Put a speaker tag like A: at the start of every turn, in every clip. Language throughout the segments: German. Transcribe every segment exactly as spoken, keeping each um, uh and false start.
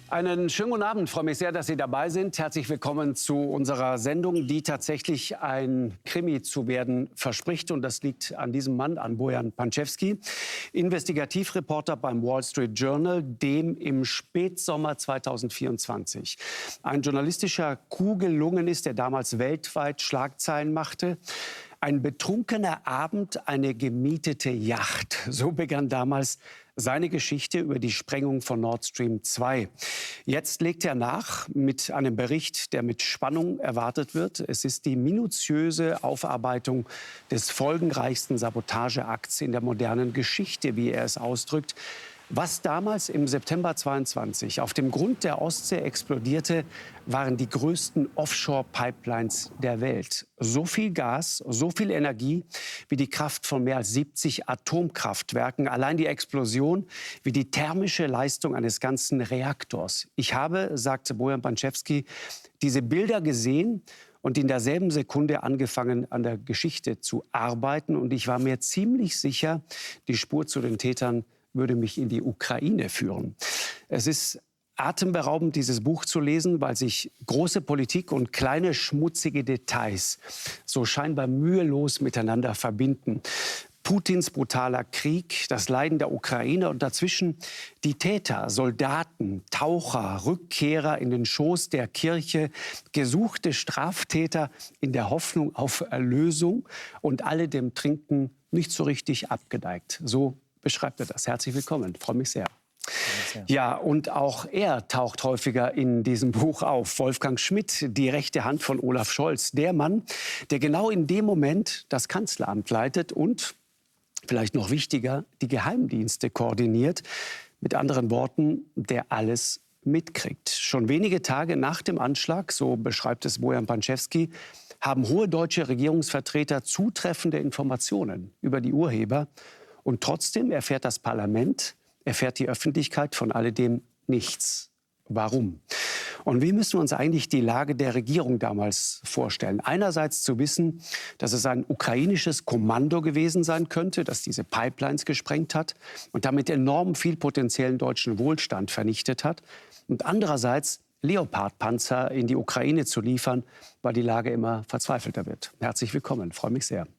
A: Einen schönen guten Abend. Ich freue mich sehr, dass Sie dabei sind. Herzlich willkommen zu unserer Sendung, die tatsächlich ein Krimi zu werden verspricht. Und das liegt an diesem Mann, an Bojan Pančevský, Investigativreporter beim Wall Street Journal, dem im Spätsommer zweitausendvierundzwanzig ein journalistischer Coup gelungen ist, der damals weltweit Schlagzeilen machte. Ein betrunkener Abend, eine gemietete Yacht. So begann damals seine Geschichte über die Sprengung von Nord Stream zwei. Jetzt legt er nach mit einem Bericht, der mit Spannung erwartet wird. Es ist die minutiöse Aufarbeitung des folgenreichsten Sabotageakts in der modernen Geschichte, wie er es ausdrückt. Was damals im September zweiundzwanzig auf dem Grund der Ostsee explodierte, waren die größten Offshore-Pipelines der Welt. So viel Gas, so viel Energie wie die Kraft von mehr als siebzig Atomkraftwerken. Allein die Explosion wie die thermische Leistung eines ganzen Reaktors. Ich habe, sagte Bojan Pančevský, diese Bilder gesehen und in derselben Sekunde angefangen, an der Geschichte zu arbeiten. Und ich war mir ziemlich sicher, die Spur zu den Tätern würde mich in die Ukraine führen. Es ist atemberaubend, dieses Buch zu lesen, weil sich große Politik und kleine schmutzige Details so scheinbar mühelos miteinander verbinden. Putins brutaler Krieg, das Leiden der Ukrainer und dazwischen die Täter, Soldaten, Taucher, Rückkehrer in den Schoß der Kirche, gesuchte Straftäter in der Hoffnung auf Erlösung und alle dem Trinken nicht so richtig abgeneigt. So beschreibt er das. Herzlich willkommen, ich freue mich sehr. Ja, und auch er taucht häufiger in diesem Buch auf. Wolfgang Schmidt, die rechte Hand von Olaf Scholz. Der Mann, der genau in dem Moment das Kanzleramt leitet und, vielleicht noch wichtiger, die Geheimdienste koordiniert. Mit anderen Worten, der alles mitkriegt. Schon wenige Tage nach dem Anschlag, so beschreibt es Bojan Pančevský, haben hohe deutsche Regierungsvertreter zutreffende Informationen über die Urheber. Und trotzdem erfährt das Parlament, erfährt die Öffentlichkeit von alledem nichts. Warum? Und wie müssen wir uns eigentlich die Lage der Regierung damals vorstellen? Einerseits zu wissen, dass es ein ukrainisches Kommando gewesen sein könnte, das diese Pipelines gesprengt hat und damit enorm viel potenziellen deutschen Wohlstand vernichtet hat. Und andererseits Leopard-Panzer in die Ukraine zu liefern, weil die Lage immer verzweifelter wird. Herzlich willkommen, ich freue mich sehr.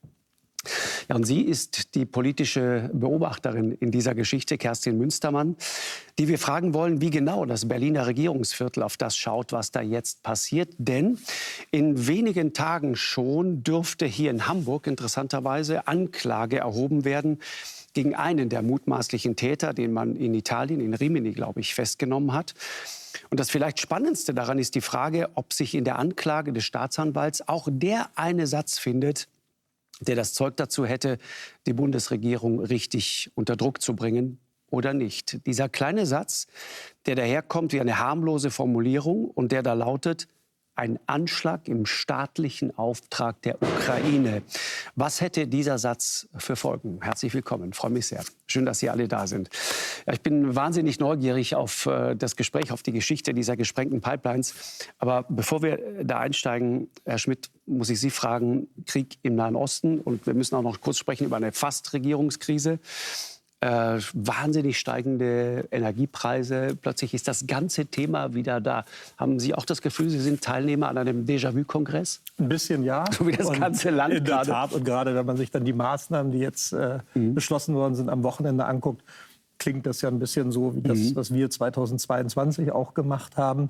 A: Ja, und sie ist die politische Beobachterin in dieser Geschichte, Kerstin Münstermann, die wir fragen wollen, wie genau das Berliner Regierungsviertel auf das schaut, was da jetzt passiert. Denn in wenigen Tagen schon dürfte hier in Hamburg interessanterweise Anklage erhoben werden gegen einen der mutmaßlichen Täter, den man in Italien, in Rimini, glaube ich, festgenommen hat. Und das vielleicht Spannendste daran ist die Frage, ob sich in der Anklage des Staatsanwalts auch der eine Satz findet, der das Zeug dazu hätte, die Bundesregierung richtig unter Druck zu bringen oder nicht. Dieser kleine Satz, der daherkommt wie eine harmlose Formulierung und der da lautet: ein Anschlag im staatlichen Auftrag der Ukraine. Was hätte dieser Satz für Folgen? Herzlich willkommen, ich freue mich sehr. Schön, dass Sie alle da sind. Ja, ich bin wahnsinnig neugierig auf äh, das Gespräch, auf die Geschichte dieser gesprengten Pipelines. Aber bevor wir da einsteigen, Herr Schmidt, muss ich Sie fragen, Krieg im Nahen Osten. Und wir müssen auch noch kurz sprechen über eine Fast-Regierungskrise. Äh, wahnsinnig steigende Energiepreise. Plötzlich ist das ganze Thema wieder da. Haben Sie auch das Gefühl, Sie sind Teilnehmer an einem Déjà-vu-Kongress?
B: Ein bisschen ja.
A: So wie das und ganze Land
B: in der Tat. Und gerade wenn man sich dann die Maßnahmen, die jetzt äh, mhm. beschlossen worden sind, am Wochenende anguckt, klingt das ja ein bisschen so wie das, mhm. was wir zweitausendzweiundzwanzig auch gemacht haben.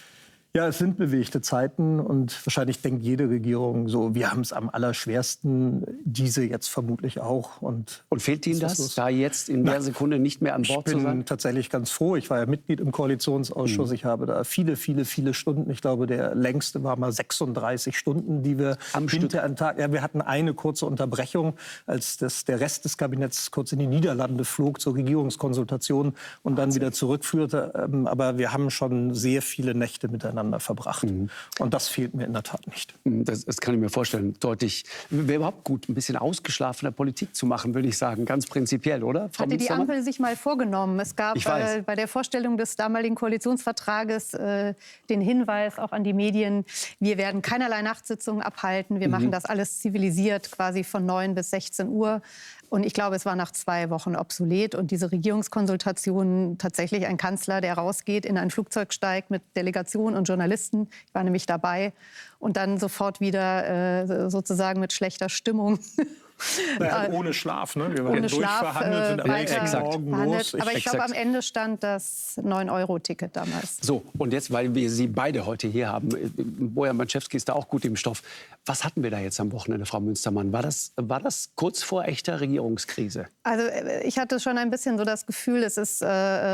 B: Ja, es sind bewegte Zeiten und wahrscheinlich denkt jede Regierung so, wir haben es am allerschwersten, diese jetzt vermutlich auch. Und,
A: und fehlt Ihnen das, das da jetzt in der Sekunde nicht mehr an Bord zu sein?
B: Ich bin tatsächlich ganz froh. Ich war ja Mitglied im Koalitionsausschuss. Mhm. Ich habe da viele, viele, viele Stunden. Ich glaube, der längste war mal sechsunddreißig Stunden, die wir am hinter einem Tag. Ja, wir hatten eine kurze Unterbrechung, als das, der Rest des Kabinetts kurz in die Niederlande flog zur Regierungskonsultation und dann wieder zurückführte. Aber wir haben schon sehr viele Nächte miteinander verbracht. Mhm. Und das fehlt mir in der Tat nicht.
A: Das, das kann ich mir vorstellen, deutlich. Wäre überhaupt gut, ein bisschen ausgeschlafener Politik zu machen, würde ich sagen, ganz prinzipiell, oder?
C: Frau Hatte die Ampel sich mal vorgenommen. Es gab äh, bei der Vorstellung des damaligen Koalitionsvertrages äh, den Hinweis auch an die Medien, wir werden keinerlei Nachtsitzungen abhalten, wir mhm. machen das alles zivilisiert, quasi von neun bis sechzehn Uhr. Und ich glaube, es war nach zwei Wochen obsolet. Und diese Regierungskonsultationen, tatsächlich ein Kanzler, der rausgeht, in ein Flugzeug steigt mit Delegation und Journalisten, ich war nämlich dabei, und dann sofort wieder äh, sozusagen mit schlechter Stimmung.
B: Naja, ohne Schlaf, ne? Wir
C: ohne Schlaf
B: verhandelt, sind
C: äh,
B: am nächsten
C: weiter
B: Morgen
C: verhandelt.
B: los.
C: Aber ich
A: Exakt.
C: glaube, am Ende stand das neun Euro Ticket damals.
A: So, und jetzt, weil wir Sie beide heute hier haben, Bojan Pančevský ist da auch gut im Stoff. Was hatten wir da jetzt am Wochenende, Frau Münstermann? War das, war das kurz vor echter Regierungskrise?
C: Also ich hatte schon ein bisschen so das Gefühl, es ist äh,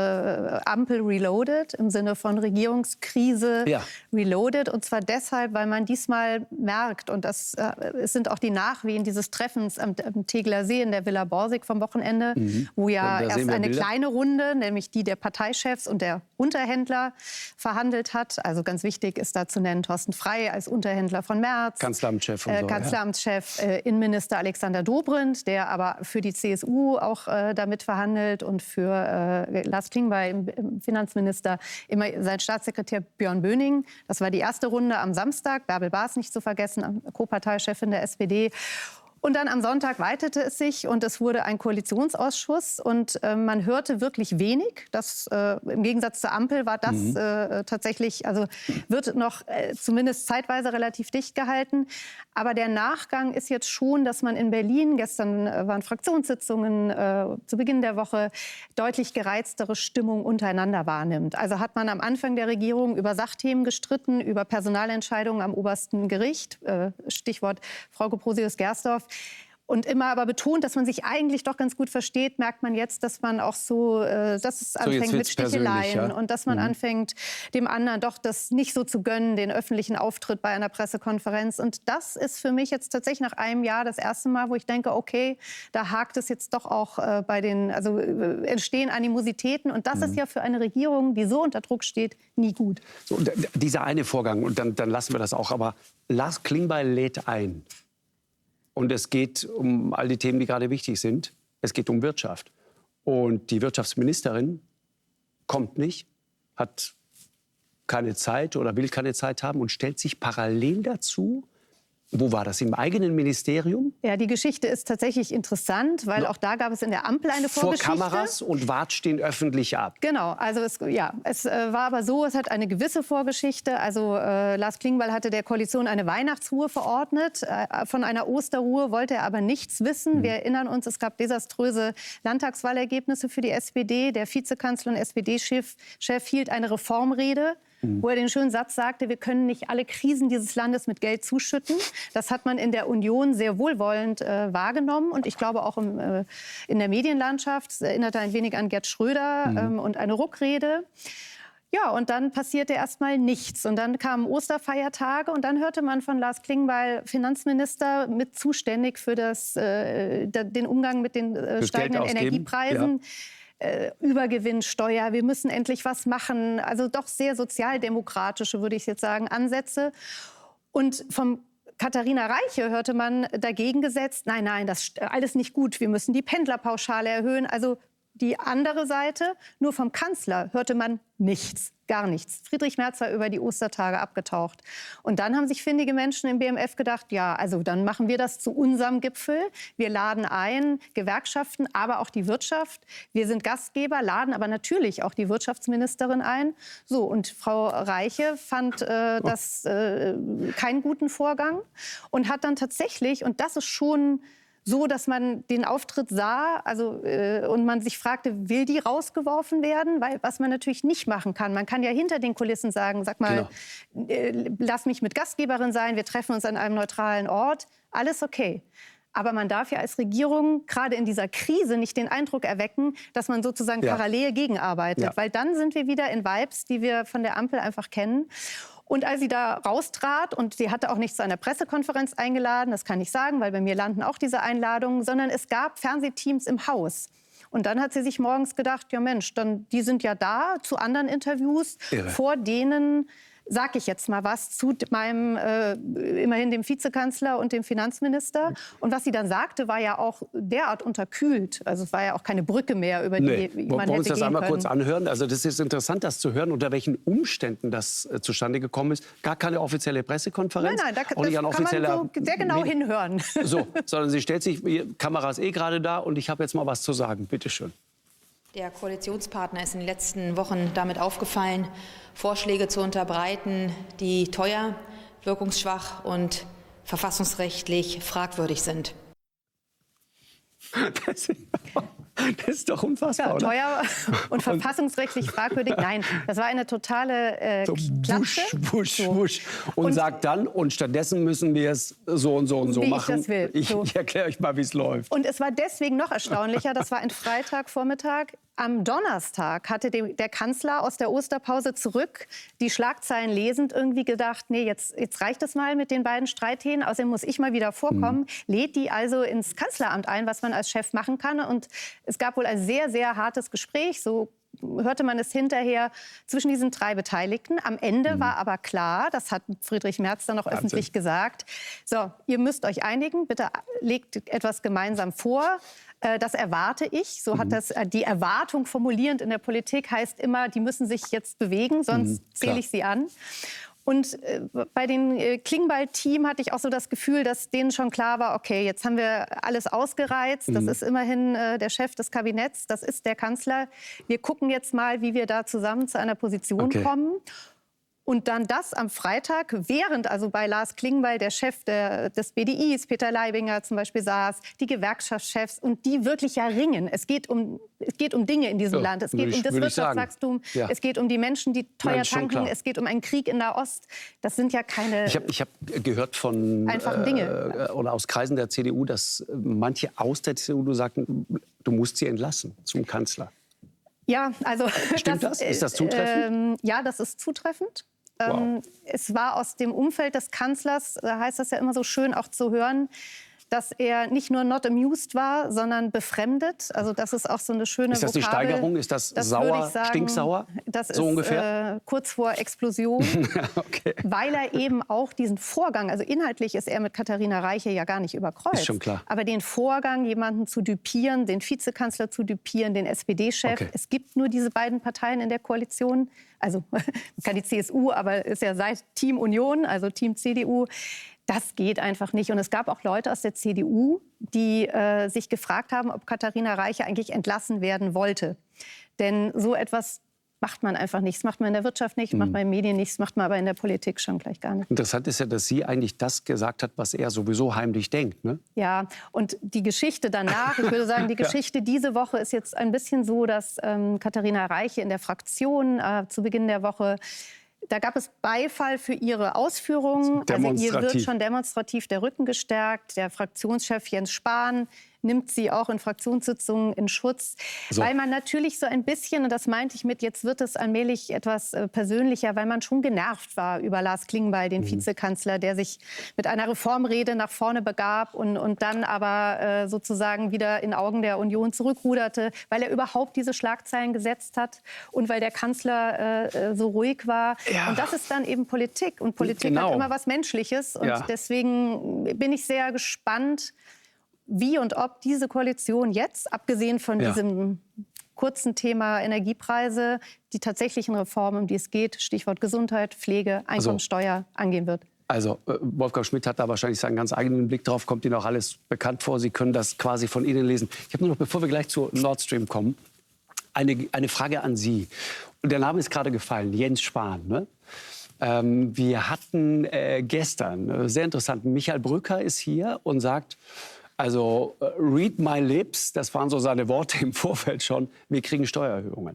C: Ampel reloaded, im Sinne von Regierungskrise
A: ja.
C: reloaded. Und zwar deshalb, weil man diesmal merkt, und das äh, es sind auch die Nachwehen dieses Treffens am, am Tegeler See in der Villa Borsig vom Wochenende, mhm. wo ja erst eine Bilder. kleine Runde, nämlich die der Parteichefs und der Unterhändler verhandelt hat. Also ganz wichtig ist da zu nennen Thorsten Frey als Unterhändler von Merz.
A: Kanzleramtschef. Und so,
C: äh, Kanzleramtschef, äh, Innenminister Alexander Dobrindt, der aber für die C S U auch äh, damit verhandelt, und für äh, Lars Klingbeil, im, im Finanzminister, immer sein Staatssekretär Björn Böning. Das war die erste Runde am Samstag. Bärbel Baas nicht zu vergessen, Co-Parteichefin der S P D. Und dann am Sonntag weitete es sich und es wurde ein Koalitionsausschuss und äh, man hörte wirklich wenig. Das, äh, im Gegensatz zur Ampel war das mhm. äh, tatsächlich, also wird noch äh, zumindest zeitweise relativ dicht gehalten. Aber der Nachgang ist jetzt schon, dass man in Berlin, gestern äh, waren Fraktionssitzungen äh, zu Beginn der Woche, deutlich gereiztere Stimmung untereinander wahrnimmt. Also hat man am Anfang der Regierung über Sachthemen gestritten, über Personalentscheidungen am obersten Gericht, äh, Stichwort Frau Gebrosius-Gersdorf. Und immer aber betont, dass man sich eigentlich doch ganz gut versteht, merkt man jetzt, dass man auch so, äh, dass es anfängt so, mit Sticheleien ja? und dass man mhm. anfängt, dem anderen doch das nicht so zu gönnen, den öffentlichen Auftritt bei einer Pressekonferenz. Und das ist für mich jetzt tatsächlich nach einem Jahr das erste Mal, wo ich denke, okay, da hakt es jetzt doch auch äh, bei den, also äh, entstehen Animositäten. Und das mhm. ist ja für eine Regierung, die so unter Druck steht, nie gut.
A: So, dieser eine Vorgang, und dann, dann lassen wir das auch, aber Lars Klingbeil lädt ein. Und es geht um all die Themen, die gerade wichtig sind. Es geht um Wirtschaft. Und die Wirtschaftsministerin kommt nicht, hat keine Zeit oder will keine Zeit haben und stellt sich parallel dazu. Wo war das? Im eigenen Ministerium?
C: Ja, die Geschichte ist tatsächlich interessant, weil ja. auch da gab es in der Ampel eine Vorgeschichte.
A: Vor Kameras und watscht den öffentlich ab.
C: Genau, also es, ja, es äh, war aber so, es hat eine gewisse Vorgeschichte. Also äh, Lars Klingbeil hatte der Koalition eine Weihnachtsruhe verordnet. Äh, von einer Osterruhe wollte er aber nichts wissen. Mhm. Wir erinnern uns, es gab desaströse Landtagswahlergebnisse für die S P D. Der Vizekanzler und S P D-Chef Chef hielt eine Reformrede, Mhm. wo er den schönen Satz sagte, wir können nicht alle Krisen dieses Landes mit Geld zuschütten. Das hat man in der Union sehr wohlwollend äh, wahrgenommen. Und ich glaube auch im, äh, in der Medienlandschaft. Es erinnerte ein wenig an Gerd Schröder mhm. ähm, und eine Ruckrede. Ja, und dann passierte erst mal nichts. Und dann kamen Osterfeiertage und dann hörte man von Lars Klingbeil, Finanzminister, mit zuständig für das, äh, den Umgang mit den äh, steigenden Energiepreisen. Ja. Äh, Übergewinnsteuer, wir müssen endlich was machen. Also doch sehr sozialdemokratische, würde ich jetzt sagen, Ansätze. Und vom Katharina Reiche hörte man dagegen gesetzt, nein, nein, das ist alles nicht gut, wir müssen die Pendlerpauschale erhöhen. Also die andere Seite, nur vom Kanzler hörte man nichts, gar nichts. Friedrich Merz war über die Ostertage abgetaucht. Und dann haben sich findige Menschen im B M F gedacht, ja, also dann machen wir das zu unserem Gipfel. Wir laden ein Gewerkschaften, aber auch die Wirtschaft. Wir sind Gastgeber, laden aber natürlich auch die Wirtschaftsministerin ein. So, und Frau Reiche fand äh, das äh, keinen guten Vorgang und hat dann tatsächlich, und das ist schon so, dass man den Auftritt sah, also äh, und man sich fragte, will die rausgeworfen werden? Weil was man natürlich nicht machen kann, man kann ja hinter den Kulissen sagen, sag mal, genau. äh, lass mich mit Gastgeberin sein, wir treffen uns an einem neutralen Ort, alles okay. Aber man darf ja als Regierung gerade in dieser Krise nicht den Eindruck erwecken, dass man sozusagen ja. parallel gegenarbeitet. Ja. Weil dann sind wir wieder in Vibes, die wir von der Ampel einfach kennen. Und als sie da raustrat, und sie hatte auch nicht zu einer Pressekonferenz eingeladen, das kann ich sagen, weil bei mir landen auch diese Einladungen, sondern es gab Fernsehteams im Haus. Und dann hat sie sich morgens gedacht, ja Mensch, dann, die sind ja da zu anderen Interviews, Irre. vor denen sage ich jetzt mal was zu meinem, äh, immerhin dem Vizekanzler und dem Finanzminister. Und was sie dann sagte, war ja auch derart unterkühlt. Also es war ja auch keine Brücke mehr, über die
A: nee.
C: man
A: Wollen
C: hätte
A: wir uns das
C: gehen
A: einmal
C: können.
A: kurz anhören? Also das ist interessant, das zu hören, unter welchen Umständen das äh, zustande gekommen ist. Gar keine offizielle Pressekonferenz.
C: Nein, nein, da,
A: auch nicht
C: das
A: an
C: kann man
A: offizieller
C: so sehr genau
A: Medi-
C: hinhören.
A: So, sondern sie stellt sich, die Kamera ist eh gerade da und ich habe jetzt mal was zu sagen. Bitte schön.
D: Der Koalitionspartner ist in den letzten Wochen damit aufgefallen, Vorschläge zu unterbreiten, die teuer, wirkungsschwach und verfassungsrechtlich fragwürdig sind.
A: Das ist, das ist doch unfassbar,
C: Ja,
A: oder?
C: teuer und verfassungsrechtlich fragwürdig. Nein, das war eine totale äh,
A: So
C: Klatsche.
A: wusch, wusch,
C: So.
A: wusch. Und,
C: Und-
A: sagt dann, und stattdessen müssen wir es so und so und so
C: Wie ich
A: machen.
C: das will.
A: Ich,
C: So.
A: ich erkläre euch mal, wie es läuft.
C: Und es war deswegen noch erstaunlicher, das war ein Freitagvormittag. Am Donnerstag hatte dem, der Kanzler aus der Osterpause zurück, die Schlagzeilen lesend, irgendwie gedacht, nee, jetzt, jetzt reicht es mal mit den beiden Streithähnen, außerdem muss ich mal wieder vorkommen. Mhm. Lädt die also ins Kanzleramt ein, was man als Chef machen kann. Und es gab wohl ein sehr, sehr hartes Gespräch, so hörte man es hinterher, zwischen diesen drei Beteiligten. Am Ende mhm. war aber klar, das hat Friedrich Merz dann noch Wahnsinn. öffentlich gesagt, so, ihr müsst euch einigen, bitte legt etwas gemeinsam vor. Das erwarte ich. So hat das die Erwartung formulierend in der Politik heißt immer, die müssen sich jetzt bewegen, sonst mhm, zähle ich sie an. Und äh, bei dem äh, Klingbeil-Team hatte ich auch so das Gefühl, dass denen schon klar war, okay, jetzt haben wir alles ausgereizt. Das mhm. ist immerhin äh, der Chef des Kabinetts, das ist der Kanzler. Wir gucken jetzt mal, wie wir da zusammen zu einer Position okay. kommen. Und dann das am Freitag, während also bei Lars Klingbeil der Chef der, des B D Is, Peter Leibinger zum Beispiel, saß, die Gewerkschaftschefs und die wirklich ja ringen. Es geht um, es geht um Dinge in diesem ja, Land. Es geht
A: ich,
C: um das Wirtschaftswachstum. Ja. Es geht um die Menschen, die teuer Nein, tanken. Es geht um einen Krieg in der Ost. Das sind ja keine
A: Ich habe ich hab gehört von
C: einfachen Dinge.
A: Äh, oder aus Kreisen der C D U, dass manche aus der C D U sagten, du musst sie entlassen zum Kanzler.
C: Ja, also
A: stimmt das? das? Ist das zutreffend?
C: Äh, ja, das ist zutreffend.
A: Wow.
C: Ähm, es war aus dem Umfeld des Kanzlers, da heißt das ja immer so schön auch zu hören, dass er nicht nur not amused war, sondern befremdet. Also das ist auch so eine schöne Vokabel.
A: Ist das die Steigerung? Ist das, das sauer, sagen, stinksauer?
C: Das
A: so
C: ist
A: ungefähr?
C: Äh, kurz vor Explosion. Okay. Weil er eben auch diesen Vorgang, also inhaltlich ist er mit Katharina Reiche ja gar nicht überkreuzt.
A: Ist schon klar.
C: Aber den Vorgang, jemanden zu düpieren, den Vizekanzler zu düpieren, den S P D-Chef. Okay. Es gibt nur diese beiden Parteien in der Koalition. Also kann die C S U, aber ist ja seit Team Union, also Team C D U. Das geht einfach nicht. Und es gab auch Leute aus der C D U, die äh, sich gefragt haben, ob Katharina Reiche eigentlich entlassen werden wollte. Denn so etwas macht man einfach nicht. Das macht man in der Wirtschaft nicht, mhm. macht man in den Medien nicht, das macht man aber in der Politik schon gleich gar nicht.
A: Interessant ist ja, dass sie eigentlich das gesagt hat, was er sowieso heimlich denkt. Ne?
C: Ja, und die Geschichte danach, ich würde sagen, die Geschichte ja. diese Woche ist jetzt ein bisschen so, dass ähm, Katharina Reiche in der Fraktion äh, zu Beginn der Woche da gab es Beifall für ihre Ausführungen. Also ihr wird schon demonstrativ der Rücken gestärkt. Der Fraktionschef Jens Spahn nimmt sie auch in Fraktionssitzungen in Schutz. So. Weil man natürlich so ein bisschen, und das meinte ich mit, jetzt wird es allmählich etwas äh, persönlicher, weil man schon genervt war über Lars Klingbeil, den mhm. Vizekanzler, der sich mit einer Reformrede nach vorne begab und, und dann aber äh, sozusagen wieder in Augen der Union zurückruderte, weil er überhaupt diese Schlagzeilen gesetzt hat und weil der Kanzler äh, so ruhig war. Ja. Und das ist dann eben Politik. Und Politik genau. hat immer was Menschliches. Und ja. deswegen bin ich sehr gespannt, wie und ob diese Koalition jetzt, abgesehen von ja. diesem kurzen Thema Energiepreise, die tatsächlichen Reformen, um die es geht, Stichwort Gesundheit, Pflege, Einkommensteuer, also, angehen wird.
A: Also Wolfgang Schmidt hat da wahrscheinlich seinen ganz eigenen Blick drauf, kommt Ihnen auch alles bekannt vor. Sie können das quasi von Ihnen lesen. Ich habe nur noch, bevor wir gleich zu Nord Stream kommen, eine, eine Frage an Sie. Und der Name ist gerade gefallen, Jens Spahn, ne? Ähm, wir hatten äh, gestern, äh, sehr interessant, Michael Brücker ist hier und sagt, also uh, read my lips, das waren so seine Worte im Vorfeld schon, wir kriegen Steuererhöhungen.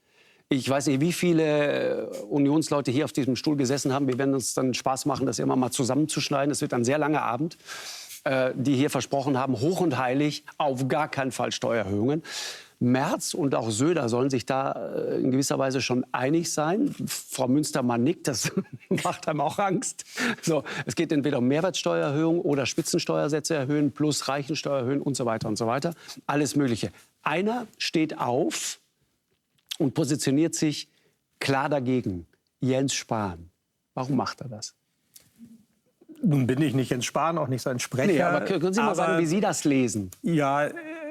A: Ich weiß nicht, wie viele Unionsleute hier auf diesem Stuhl gesessen haben. Wir werden uns dann Spaß machen, das immer mal zusammenzuschneiden. Es wird ein sehr langer Abend, äh, die hier versprochen haben, hoch und heilig, auf gar keinen Fall Steuererhöhungen. Merz und auch Söder sollen sich da in gewisser Weise schon einig sein. Frau Münstermann nickt, das macht einem auch Angst. So, es geht entweder um Mehrwertsteuererhöhung oder Spitzensteuersätze erhöhen, plus Reichensteuer erhöhen und so weiter und so weiter. Alles Mögliche. Einer steht auf und positioniert sich klar dagegen. Jens Spahn. Warum macht er das?
B: Nun bin ich nicht Jens Spahn, auch nicht sein Sprecher.
A: Nee, aber können Sie mal
B: aber,
A: sagen, wie Sie das lesen?
B: Ja,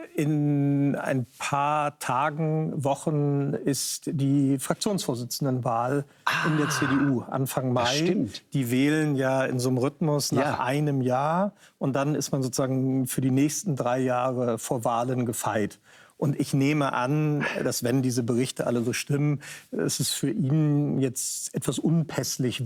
B: in ein paar Tagen, Wochen ist die Fraktionsvorsitzendenwahl ah, in der C D U, Anfang Mai.
A: Stimmt.
B: Die wählen ja in so einem Rhythmus nach
A: ja.
B: einem Jahr. Und dann ist man sozusagen für die nächsten drei Jahre vor Wahlen gefeit. Und ich nehme an, dass wenn diese Berichte alle so stimmen, dass es für ihn jetzt etwas unpässlich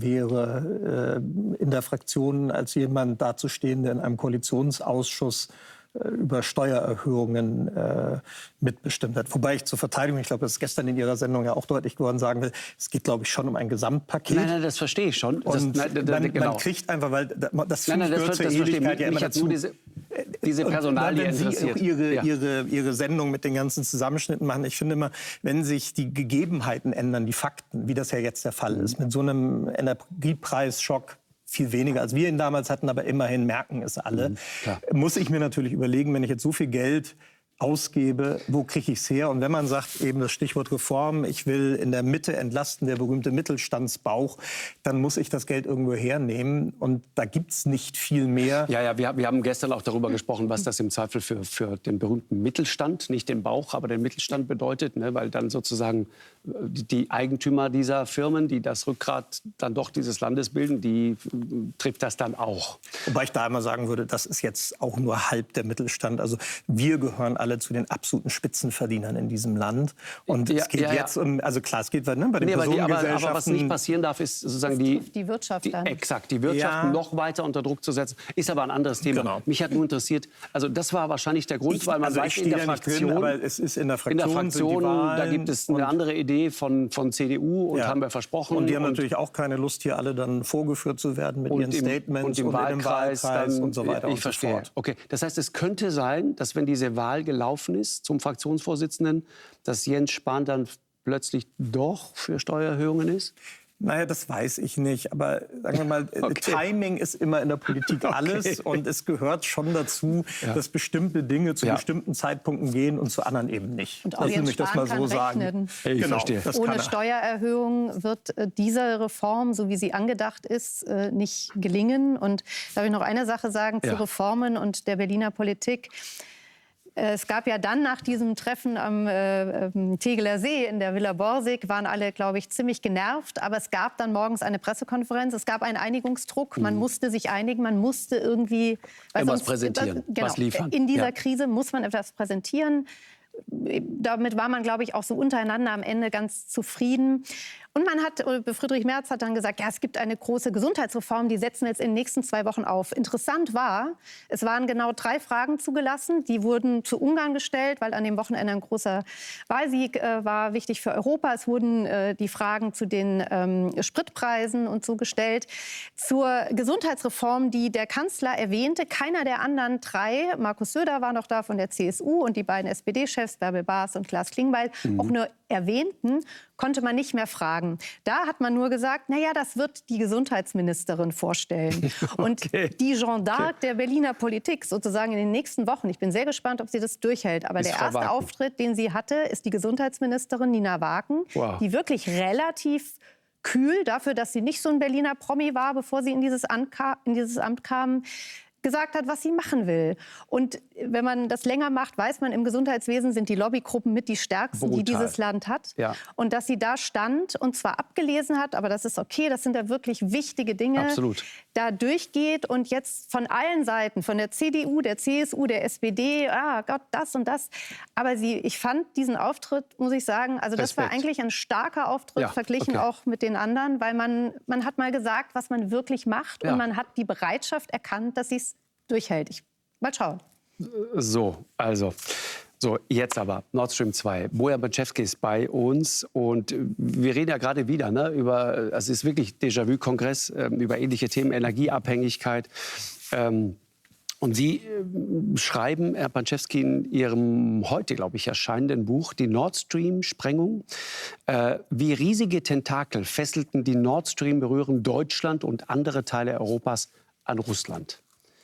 B: wäre, in der Fraktion als jemand dazustehen, der in einem Koalitionsausschuss über Steuererhöhungen äh, mitbestimmt hat. Wobei ich zur Verteidigung, ich glaube, das ist gestern in Ihrer Sendung ja auch deutlich geworden, sagen will, es geht, glaube ich, schon um ein Gesamtpaket.
A: Nein, nein, das verstehe ich schon. Das,
B: und
A: nein,
B: man,
A: genau.
B: man kriegt einfach, weil das
A: nein, nein, das,
B: gehört zur
A: das
B: Ehrlichkeit
A: ja immer dazu. Nur diese, diese Personalie
B: wenn Sie
A: interessiert.
B: auch ihre,
A: ja.
B: ihre, ihre Sendung mit den ganzen Zusammenschnitten machen, ich finde immer, wenn sich die Gegebenheiten ändern, die Fakten, wie das ja jetzt der Fall mhm. ist, mit so einem Energiepreisschock, viel weniger, als wir ihn damals hatten, aber immerhin merken es alle. Mhm, muss ich mir natürlich überlegen, wenn ich jetzt so viel Geld ausgebe, wo kriege ich es her? Und wenn man sagt, eben das Stichwort Reform, ich will in der Mitte entlasten, der berühmte Mittelstandsbauch, dann muss ich das Geld irgendwo hernehmen. Und da gibt es nicht viel mehr.
A: Ja, ja, wir, wir haben gestern auch darüber gesprochen, was das im Zweifel für, für den berühmten Mittelstand, nicht den Bauch, aber den Mittelstand bedeutet. Ne? Weil dann sozusagen die, die Eigentümer dieser Firmen, die das Rückgrat dann doch dieses Landes bilden, die trifft das dann auch.
B: Wobei ich da immer sagen würde, das ist jetzt auch nur halb der Mittelstand. Also wir gehören alle zu den absoluten Spitzenverdienern in diesem Land. Und ja, es geht ja, ja. jetzt um, also klar, es geht ne, bei den nee, Personengesellschaften.
A: Aber, aber was nicht passieren darf, ist sozusagen die,
C: die Wirtschaft
A: die,
C: dann.
A: Exakt, die Wirtschaft ja. noch weiter unter Druck zu setzen. Ist aber ein anderes Thema. Genau. Mich hat nur interessiert, also das war wahrscheinlich der Grund,
B: ich,
A: weil man
B: also
A: weiß, in der Fraktion,
B: drin, aber es ist in der Fraktion,
A: in der Fraktion da gibt es eine andere Idee von, von C D U und ja. haben wir versprochen.
B: Und die haben und natürlich auch keine Lust, hier alle dann vorgeführt zu werden mit ihren
A: im,
B: Statements
A: und im
B: und
A: Wahlkreis,
B: Wahlkreis
A: dann,
B: und so weiter
A: ich
B: und
A: verstehe.
B: so fort.
A: Okay, das heißt, es könnte sein, dass wenn diese Wahl gelaufen ist zum Fraktionsvorsitzenden, dass Jens Spahn dann plötzlich doch für Steuererhöhungen ist?
B: Naja, das weiß ich nicht. Aber sagen wir mal, okay. Timing ist immer in der Politik alles. Okay. Und es gehört schon dazu, ja. dass bestimmte Dinge zu ja. bestimmten Zeitpunkten gehen und zu anderen eben nicht.
C: Und auch Jens Spahn das mal so sagen.
A: Ich genau, verstehe.
C: Das Ohne Steuererhöhung wird äh, diese Reform, so wie sie angedacht ist, äh, nicht gelingen. Und darf ich noch eine Sache sagen zu ja. Reformen und der Berliner Politik? Es gab ja dann nach diesem Treffen am äh, Tegeler See in der Villa Borsig, waren alle, glaube ich, ziemlich genervt. Aber es gab dann morgens eine Pressekonferenz. Es gab einen Einigungsdruck. Mhm. Man musste sich einigen. Man musste irgendwie
A: weil etwas sonst, präsentieren,
C: genau,
A: was liefern.
C: In dieser
A: ja.
C: Krise muss man etwas präsentieren. Damit war man, glaube ich, auch so untereinander am Ende ganz zufrieden. Und man hat, Friedrich Merz hat dann gesagt, ja, es gibt eine große Gesundheitsreform, die setzen wir jetzt in den nächsten zwei Wochen auf. Interessant war, es waren genau drei Fragen zugelassen. Die wurden zu Ungarn gestellt, weil an dem Wochenende ein großer Wahlsieg äh, war, wichtig für Europa. Es wurden äh, die Fragen zu den ähm, Spritpreisen und so gestellt. Zur Gesundheitsreform, die der Kanzler erwähnte, keiner der anderen drei, Markus Söder war noch da von der C S U und die beiden S P D-Chefs, Bärbel Baas und Klaas Klingbeil, mhm. auch nur erwähnten, konnte man nicht mehr fragen. Da hat man nur gesagt, na ja, das wird die Gesundheitsministerin vorstellen. Okay. Und die Jeanne d'Arc okay. der Berliner Politik sozusagen in den nächsten Wochen. Ich bin sehr gespannt, ob sie das durchhält. Aber ist der erste Wagen. Auftritt, den sie hatte, ist die Gesundheitsministerin Nina Wagen, wow. die wirklich relativ kühl dafür, dass sie nicht so ein Berliner Promi war, bevor sie in dieses, Anka- in dieses Amt kam, gesagt hat, was sie machen will. Und wenn man das länger macht, weiß man, im Gesundheitswesen sind die Lobbygruppen mit die stärksten, Brutal. die dieses Land hat. Ja. Und dass sie da stand und zwar abgelesen hat, aber das ist okay, das sind da wirklich wichtige Dinge,
A: Absolut.
C: da durchgeht und jetzt von allen Seiten, von der C D U, der C S U, der S P D, ah Gott, das und das. Aber sie, ich fand diesen Auftritt, muss ich sagen, also das Respekt. war eigentlich ein starker Auftritt, ja, verglichen okay. auch mit den anderen, weil man, man hat mal gesagt, was man wirklich macht ja. und man hat die Bereitschaft erkannt, dass sie es durchhält. Ich, mal schauen.
A: So, also, so, jetzt aber Nord Stream zwei. Bojan Baczewski ist bei uns und wir reden ja gerade wieder ne, über, es ist wirklich Déjà-vu-Kongress, äh, über ähnliche Themen, Energieabhängigkeit. Ähm, und Sie äh, schreiben, Herr Baczewski, in Ihrem heute, glaube ich, erscheinenden Buch, die Nord Stream-Sprengung. Äh, wie riesige Tentakel fesselten die Nord Stream berühren Deutschland und andere Teile Europas an Russland.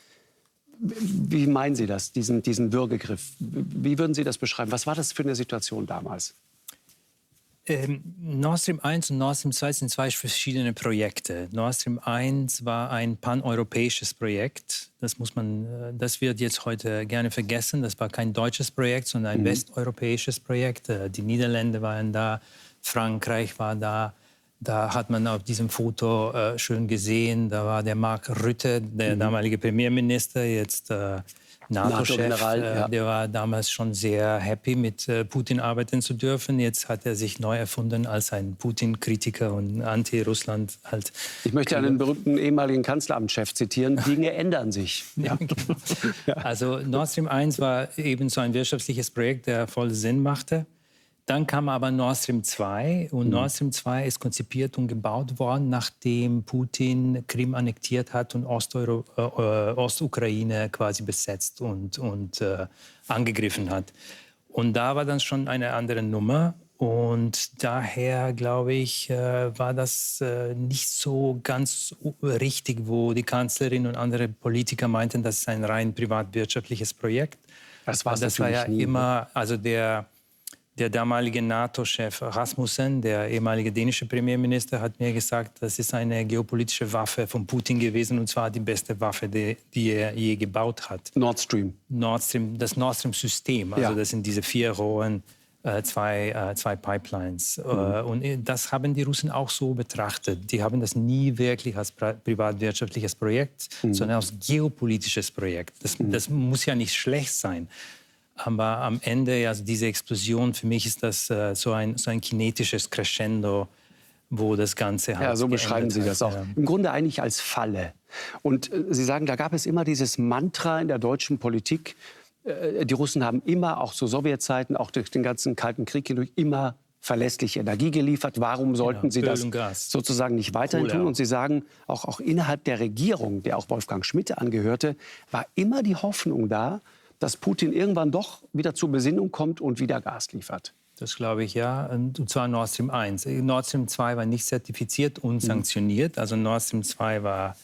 A: Wie meinen Sie das, diesen, diesen Würgegriff? Wie würden Sie das beschreiben? Was war das für eine Situation damals?
E: Ähm, Nord Stream eins und Nord Stream zwei sind zwei verschiedene Projekte. Nord Stream eins war ein paneuropäisches Projekt. Das muss man, das wird jetzt heute gerne vergessen. Das war kein deutsches Projekt, sondern ein mhm. westeuropäisches Projekt. Die Niederländer waren da, Frankreich war da. Da hat man auf diesem Foto äh, schön gesehen, da war der Mark Rutte, der mhm. damalige Premierminister, jetzt äh, NATO-Chef. NATO äh, ja. Der war damals schon sehr happy, mit äh, Putin arbeiten zu dürfen. Jetzt hat er sich neu erfunden als ein Putin-Kritiker und Anti-Russland. Halt.
A: Ich möchte einen berühmten ehemaligen Kanzleramtschef zitieren. Dinge ändern sich.
E: Ja, genau. ja. Also Nord Stream eins war eben so ein wirtschaftliches Projekt, der voll Sinn machte. Dann kam aber Nord Stream zwei und mhm. Nord Stream zwei ist konzipiert und gebaut worden, nachdem Putin Krim annektiert hat und Osteuro, äh, Ostukraine quasi besetzt und, und äh, angegriffen hat. Und da war dann schon eine andere Nummer und daher, glaube ich, äh, war das äh, nicht so ganz richtig, wo die Kanzlerin und andere Politiker meinten, das ist ein rein privatwirtschaftliches Projekt.
A: Das, war's
E: das war ja
A: nie,
E: immer, also der Der damalige NATO-Chef Rasmussen, der ehemalige dänische Premierminister, hat mir gesagt, das ist eine geopolitische Waffe von Putin gewesen, und zwar die beste Waffe, die, die er je gebaut hat.
A: Nord Stream.
E: Nord Stream, das Nord Stream-System. Also ja. das sind diese vier Rohren, äh, zwei, äh, zwei Pipelines. Mhm. Äh, und das haben die Russen auch so betrachtet. Die haben das nie wirklich als privatwirtschaftliches Projekt, mhm. sondern als geopolitisches Projekt. Das, mhm. das muss ja nicht schlecht sein. Aber am Ende, also diese Explosion, für mich ist das äh, so, ein, so ein kinetisches Crescendo, wo das Ganze halt
A: Ja, so beschreiben Sie das auch.
E: Ja.
A: Im Grunde eigentlich als Falle. Und äh, Sie sagen, da gab es immer dieses Mantra in der deutschen Politik. Äh, die Russen haben immer, auch zu Sowjetzeiten, auch durch den ganzen Kalten Krieg hindurch, immer verlässliche Energie geliefert. Warum sollten
E: genau,
A: Sie
E: Öl
A: das sozusagen nicht weiterhin
E: Kohle
A: tun?
E: auch.
A: Und Sie sagen, auch, auch innerhalb der Regierung, der auch Wolfgang Schmidt angehörte, war immer die Hoffnung da, dass Putin irgendwann doch wieder zur Besinnung kommt und wieder Gas liefert.
E: Das glaube ich, ja. Und zwar Nord Stream eins. Nord Stream zwei war nicht zertifiziert und sanktioniert. Also Nord Stream zwei war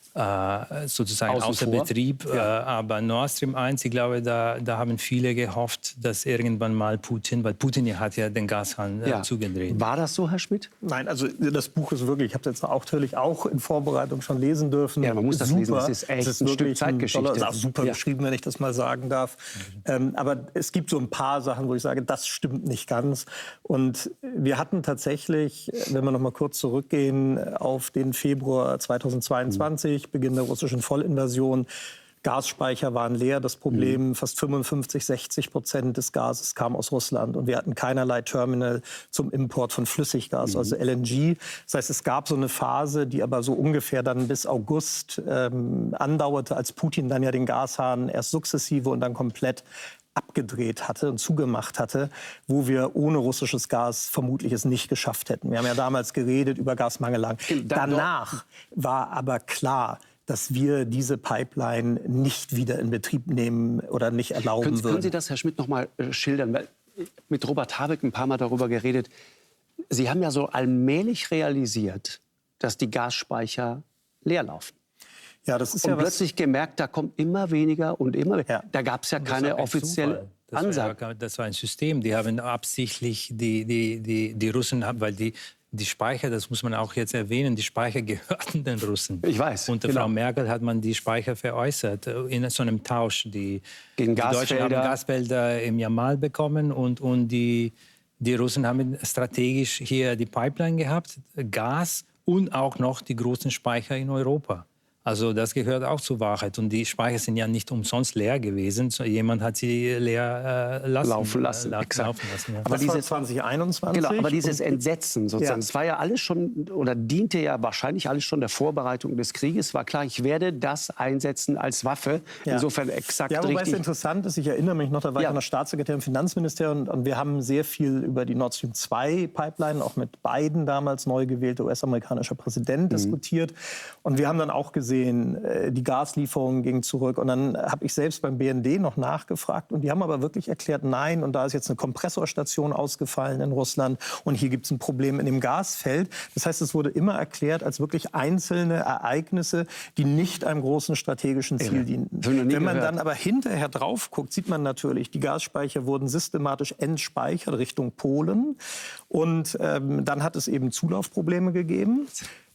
E: äh, sozusagen
A: Außen
E: außer
A: vor.
E: Betrieb.
A: Ja.
E: Äh, aber Nord Stream eins, ich glaube, da, da haben viele gehofft, dass irgendwann mal Putin, weil Putin hat ja den Gashahn äh,
A: Ja.
E: zugedreht.
A: War das so, Herr Schmidt?
B: Nein, also das Buch ist wirklich, ich habe es jetzt auch natürlich auch in Vorbereitung schon lesen dürfen.
A: Ja, man muss das
B: super.
A: lesen, das ist echt
B: es ist
A: ein Stück
B: wirklich
A: Zeitgeschichte.
B: Toller, ist auch super
A: Ja.
B: geschrieben, wenn ich das mal sagen darf. Mhm. Ähm, aber es gibt so ein paar Sachen, wo ich sage, das stimmt nicht ganz. Und wir hatten tatsächlich, wenn wir noch mal kurz zurückgehen, auf den Februar zweitausendzweiundzwanzig, mhm. Beginn der russischen Vollinvasion. Gasspeicher waren leer. Das Problem, mhm. fast fünfundfünfzig, sechzig Prozent des Gases kam aus Russland. Und wir hatten keinerlei Terminal zum Import von Flüssiggas, mhm. also L N G. Das heißt, es gab so eine Phase, die aber so ungefähr dann bis August ähm, andauerte, als Putin dann ja den Gashahn erst sukzessive und dann komplett abgedreht hatte und zugemacht hatte, wo wir ohne russisches Gas vermutlich es nicht geschafft hätten. Wir haben ja damals geredet über Gasmangellagen. Danach war aber klar, dass wir diese Pipeline nicht wieder in Betrieb nehmen oder nicht erlauben
A: können,
B: würden.
A: Können Sie das, Herr Schmidt, noch mal äh, schildern? Weil mit Robert Habeck ein paar Mal darüber geredet. Sie haben ja so allmählich realisiert, dass die Gasspeicher leer laufen.
B: Ja, das ist
A: und
B: ja
A: plötzlich
B: was
A: gemerkt, da kommt immer weniger und immer weniger.
B: Ja.
A: Da gab es ja keine offizielle
E: Das
A: Ansage.
E: war, ja, das war ein System. Die haben absichtlich, die, die, die, die Russen haben, weil die, die Speicher, das muss man auch jetzt erwähnen, die Speicher gehörten den Russen.
A: Ich weiß.
E: Unter
A: genau.
E: Frau Merkel hat man die Speicher veräußert in so einem Tausch. Die,
A: Gegen
E: die Deutschen haben
A: Gasfelder.
E: Gasfelder im Jamal bekommen und, und die, die Russen haben strategisch hier die Pipeline gehabt, Gas und auch noch die großen Speicher in Europa. Also das gehört auch zur Wahrheit. Und die Speicher sind ja nicht umsonst leer gewesen. So, jemand hat sie leer äh, lassen,
A: laufen lassen.
E: Äh,
A: Exakt.
E: laufen lassen ja.
B: aber
A: Aber
B: diese
A: diese-
B: zwanzig einundzwanzig.
A: Genau, aber dieses
B: und-
A: Entsetzen sozusagen,
B: Ja.
A: es war ja alles schon, oder diente ja wahrscheinlich alles schon der Vorbereitung des Krieges. War klar, ich werde das einsetzen als Waffe.
B: Ja.
A: Insofern exakt
B: Ja, wobei es
A: richtig.
B: interessant ist, ich erinnere mich noch, da war
A: Ja.
B: ich noch Staatssekretär im Finanzministerium und, und wir haben sehr viel über die Nord Stream zwei Pipeline, auch mit Biden damals neu gewählter U S-amerikanischer Präsident, diskutiert. Und wir haben dann auch gesehen, gesehen, die Gaslieferung ging zurück. Und dann habe ich selbst beim B N D noch nachgefragt. Und die haben aber wirklich erklärt, nein, und da ist jetzt eine Kompressorstation ausgefallen in Russland. Und hier gibt es ein Problem in dem Gasfeld. Das heißt, es wurde immer erklärt als wirklich einzelne Ereignisse, die nicht einem großen strategischen Ziel dienten. Wenn man dann aber hinterher drauf guckt, sieht man natürlich, die Gasspeicher wurden systematisch entspeichert Richtung Polen. Und ähm, dann hat es eben Zulaufprobleme gegeben.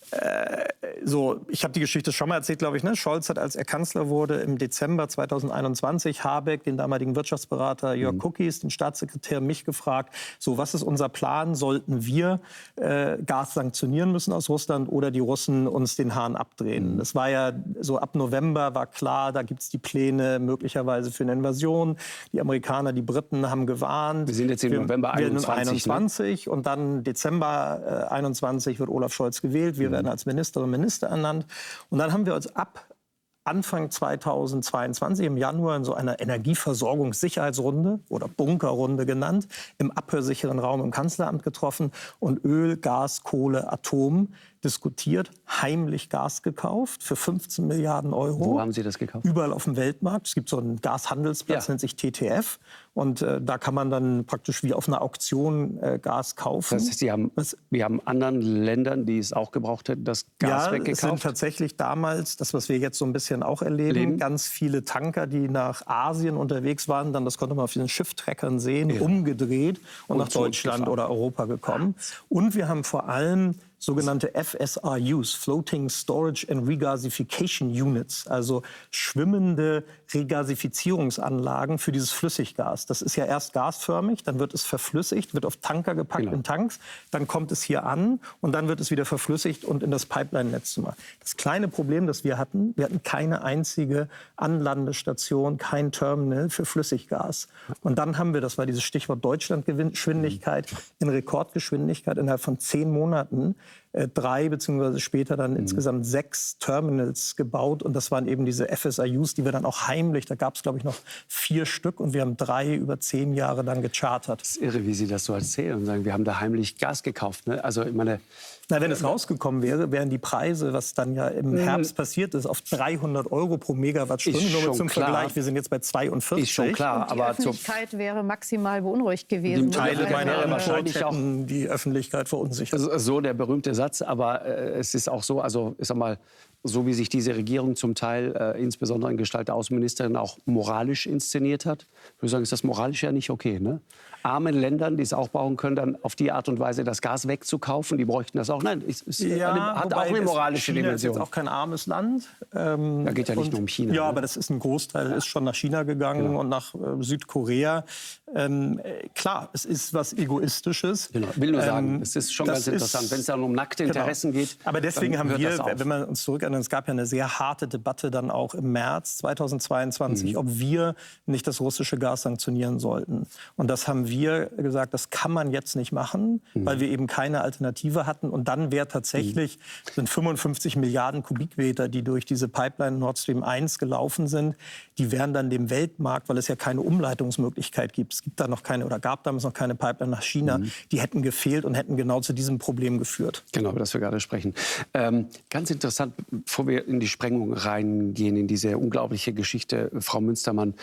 B: Äh, so, ich habe die Geschichte schon mal erzählt, glaube ich. Ne? Scholz hat, als er Kanzler wurde, im Dezember zweitausendeinundzwanzig Habeck, den damaligen Wirtschaftsberater Jörg mhm. Kukies, den Staatssekretär, mich gefragt, so, was ist unser Plan? Sollten wir äh, Gas sanktionieren müssen aus Russland oder die Russen uns den Hahn abdrehen? Mhm. Das war ja so, ab November war klar, da gibt es die Pläne möglicherweise für eine Invasion. Die Amerikaner, die Briten haben gewarnt.
A: Wir sind jetzt im November einundzwanzig.
B: einundzwanzig ne? Und dann Dezember äh, einundzwanzig wird Olaf Scholz gewählt. Wir mhm. werden als Ministerinnen und Minister ernannt. Und dann haben wir uns ab Anfang zweitausendzweiundzwanzig im Januar in so einer Energieversorgungssicherheitsrunde oder Bunkerrunde genannt, im abhörsicheren Raum im Kanzleramt getroffen und Öl, Gas, Kohle, Atom diskutiert, heimlich Gas gekauft für fünfzehn Milliarden Euro.
A: Wo haben Sie das gekauft?
B: Überall auf dem Weltmarkt. Es gibt so einen Gashandelsplatz, ja. nennt sich T T F. Und äh, da kann man dann praktisch wie auf einer Auktion äh, Gas kaufen.
A: Das heißt, Sie haben, wir haben anderen Ländern, die es auch gebraucht hätten, das Gas
B: ja,
A: weggekauft?
B: Ja, es sind tatsächlich damals, das, was wir jetzt so ein bisschen auch erleben, Leben. ganz viele Tanker, die nach Asien unterwegs waren, dann, das konnte man auf diesen Schifftrackern sehen, ja. umgedreht und, und nach Deutschland oder Europa gekommen. Und wir haben vor allem sogenannte F S R Us, Floating Storage and Regasification Units, also schwimmende Regasifizierungsanlagen für dieses Flüssiggas. Das ist ja erst gasförmig, dann wird es verflüssigt, wird auf Tanker gepackt genau. in Tanks, dann kommt es hier an und dann wird es wieder verflüssigt und in das Pipeline-Netz gemacht. Das kleine Problem, das wir hatten, wir hatten keine einzige Anlandestation, kein Terminal für Flüssiggas. Und dann haben wir, das war dieses Stichwort Deutschlandgeschwindigkeit, in Rekordgeschwindigkeit innerhalb von zehn Monaten äh, drei beziehungsweise später dann mhm. insgesamt sechs Terminals gebaut. Und das waren eben diese F S R Us, die wir dann auch heimlich, da gab es glaube ich noch vier Stück und wir haben drei über zehn Jahre dann gechartert.
A: Das ist irre, wie Sie das so erzählen und sagen, wir haben da heimlich Gas gekauft. Ne? Also ich meine...
B: Na, wenn es rausgekommen wäre, wären die Preise, was dann ja im Herbst passiert ist, auf dreihundert Euro pro Megawattstunde. Nur zum klar. Vergleich, wir sind jetzt bei zweiundvierzig.
A: Ist schon klar.
C: Und die
A: aber
C: Öffentlichkeit wäre maximal beunruhigt gewesen.
B: Die Teile meiner wahrscheinlich hätten die Öffentlichkeit verunsichert.
A: Also, so der berühmte Satz. Aber äh, es ist auch so, also ich sag mal, so wie sich diese Regierung zum Teil, äh, insbesondere in Gestalt der Außenministerin, auch moralisch inszeniert hat. Ich würde sagen, ist das moralisch ja nicht okay, ne? Armen Ländern, die es auch brauchen können, dann auf die Art und Weise das Gas wegzukaufen, die bräuchten das auch. Nein, es, es
B: ja,
A: eine, hat auch eine moralische
B: China
A: Dimension.
B: China ist jetzt auch kein armes Land. Ähm,
A: da geht ja nicht
B: und,
A: nur um China.
B: Ja,
A: ne?
B: aber das ist ein Großteil, ist schon nach China gegangen genau. und nach äh, Südkorea. Ähm, äh, klar, es ist was Egoistisches.
A: Genau. Ich will nur sagen,
B: ähm,
A: es ist schon ganz interessant, wenn es dann um nackte Interessen
B: genau.
A: geht.
B: Aber deswegen haben wir, wenn man uns zurückerinnert, es gab ja eine sehr harte Debatte dann auch im März zweitausendzweiundzwanzig, mhm. ob wir nicht das russische Gas sanktionieren sollten. Und das haben wir gesagt, das kann man jetzt nicht machen, mhm. weil wir eben keine Alternative hatten. Und dann wäre tatsächlich, mhm. sind fünfundfünfzig Milliarden Kubikmeter, die durch diese Pipeline Nord Stream eins gelaufen sind, die wären dann dem Weltmarkt, weil es ja keine Umleitungsmöglichkeit gibt. Es gibt da noch keine oder gab damals noch keine Pipeline nach China. Mhm. Die hätten gefehlt und hätten genau zu diesem Problem geführt.
A: Genau, über das wir gerade sprechen. Ähm, ganz interessant, bevor wir in die Sprengung reingehen, in diese unglaubliche Geschichte, Frau Münstermann.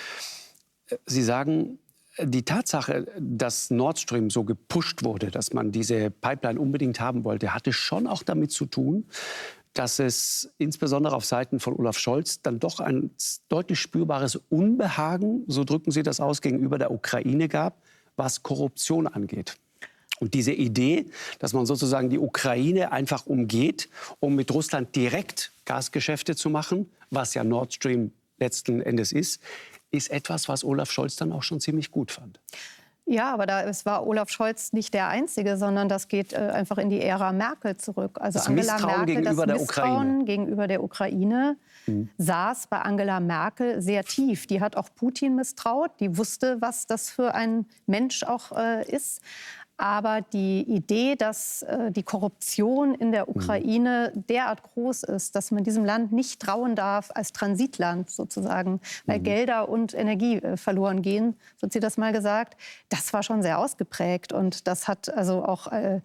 A: Sie sagen, die Tatsache, dass Nord Stream so gepusht wurde, dass man diese Pipeline unbedingt haben wollte, hatte schon auch damit zu tun, dass es insbesondere auf Seiten von Olaf Scholz dann doch ein deutlich spürbares Unbehagen, so drücken Sie das aus, gegenüber der Ukraine gab, was Korruption angeht. Und diese Idee, dass man sozusagen die Ukraine einfach umgeht, um mit Russland direkt Gasgeschäfte zu machen, was ja Nord Stream letzten Endes ist, ist etwas, was Olaf Scholz dann auch schon ziemlich gut fand.
C: Ja, aber da es war Olaf Scholz nicht der Einzige, sondern das geht äh, einfach in die Ära Merkel zurück. Also
A: das
C: Angela
A: Misstrauen
C: Merkel,
A: gegenüber
C: das
A: der
C: Misstrauen
A: Ukraine.
C: gegenüber der Ukraine mhm. saß bei Angela Merkel sehr tief. Die hat auch Putin misstraut. Die wusste, was das für ein Mensch auch äh, ist. Aber die Idee, dass äh, die Korruption in der Ukraine mhm. derart groß ist, dass man diesem Land nicht trauen darf als Transitland sozusagen, weil mhm. Gelder und Energie äh, verloren gehen, so hat sie das mal gesagt, das war schon sehr ausgeprägt. Und das hat also auch äh,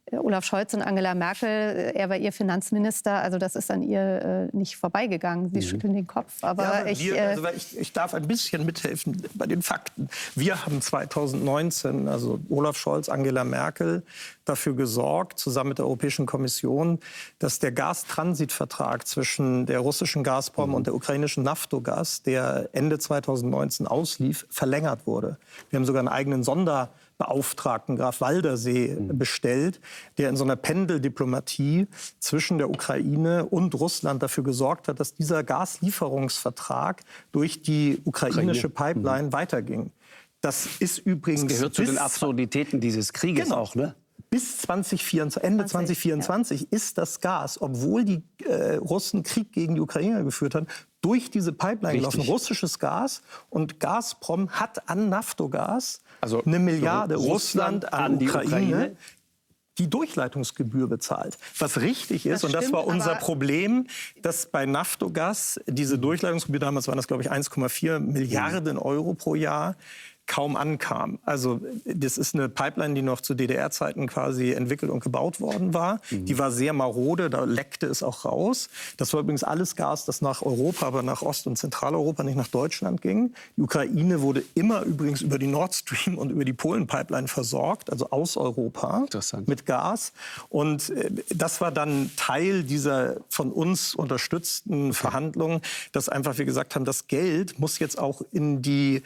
C: Olaf Scholz und Angela Merkel, er war ihr Finanzminister, also das ist an ihr äh, nicht vorbeigegangen. Sie mhm. schütteln den Kopf. Aber,
B: ja, aber
C: ich,
B: wir,
C: äh,
B: also ich, ich darf ein bisschen mithelfen bei den Fakten. Wir haben zweitausendneunzehn, also Olaf Scholz, Angela Merkel, dafür gesorgt, zusammen mit der Europäischen Kommission, dass der Gastransitvertrag zwischen der russischen Gazprom mhm. und der ukrainischen Naftogaz, der Ende zweitausendneunzehn auslief, verlängert wurde. Wir haben sogar einen eigenen Sonderbeauftragten, Graf Waldersee, mhm. bestellt, der in so einer Pendeldiplomatie zwischen der Ukraine und Russland dafür gesorgt hat, dass dieser Gaslieferungsvertrag durch die ukrainische Pipeline mhm. weiterging. Das ist übrigens...
A: Das gehört zu den Absurditäten dieses Krieges
B: genau.
A: auch, ne?
B: Bis zwanzig vierundzwanzig, Ende zwanzig vierundzwanzig ja. ist das Gas, obwohl die äh, Russen Krieg gegen die Ukrainer geführt haben, durch diese Pipeline gelaufen. Russisches Gas. Und Gazprom hat an Naftogaz also eine Milliarde Russland, Russland an, an die Ukraine, Ukraine die Durchleitungsgebühr bezahlt. Was richtig ist, das und das stimmt, war unser Problem, dass bei Naftogaz diese Durchleitungsgebühr, damals waren das, glaube ich, eins Komma vier Milliarden Euro pro Jahr, kaum ankam. Also das ist eine Pipeline, die noch zu D D R-Zeiten quasi entwickelt und gebaut worden war. Mhm. Die war sehr marode, da leckte es auch raus. Das war übrigens alles Gas, das nach Europa, aber nach Ost- und Zentraleuropa, nicht nach Deutschland ging. Die Ukraine wurde immer übrigens über die Nord Stream und über die Polen-Pipeline versorgt, also aus Europa mit Gas. Und das war dann Teil dieser von uns unterstützten Verhandlungen, dass einfach wir gesagt haben, das Geld muss jetzt auch in die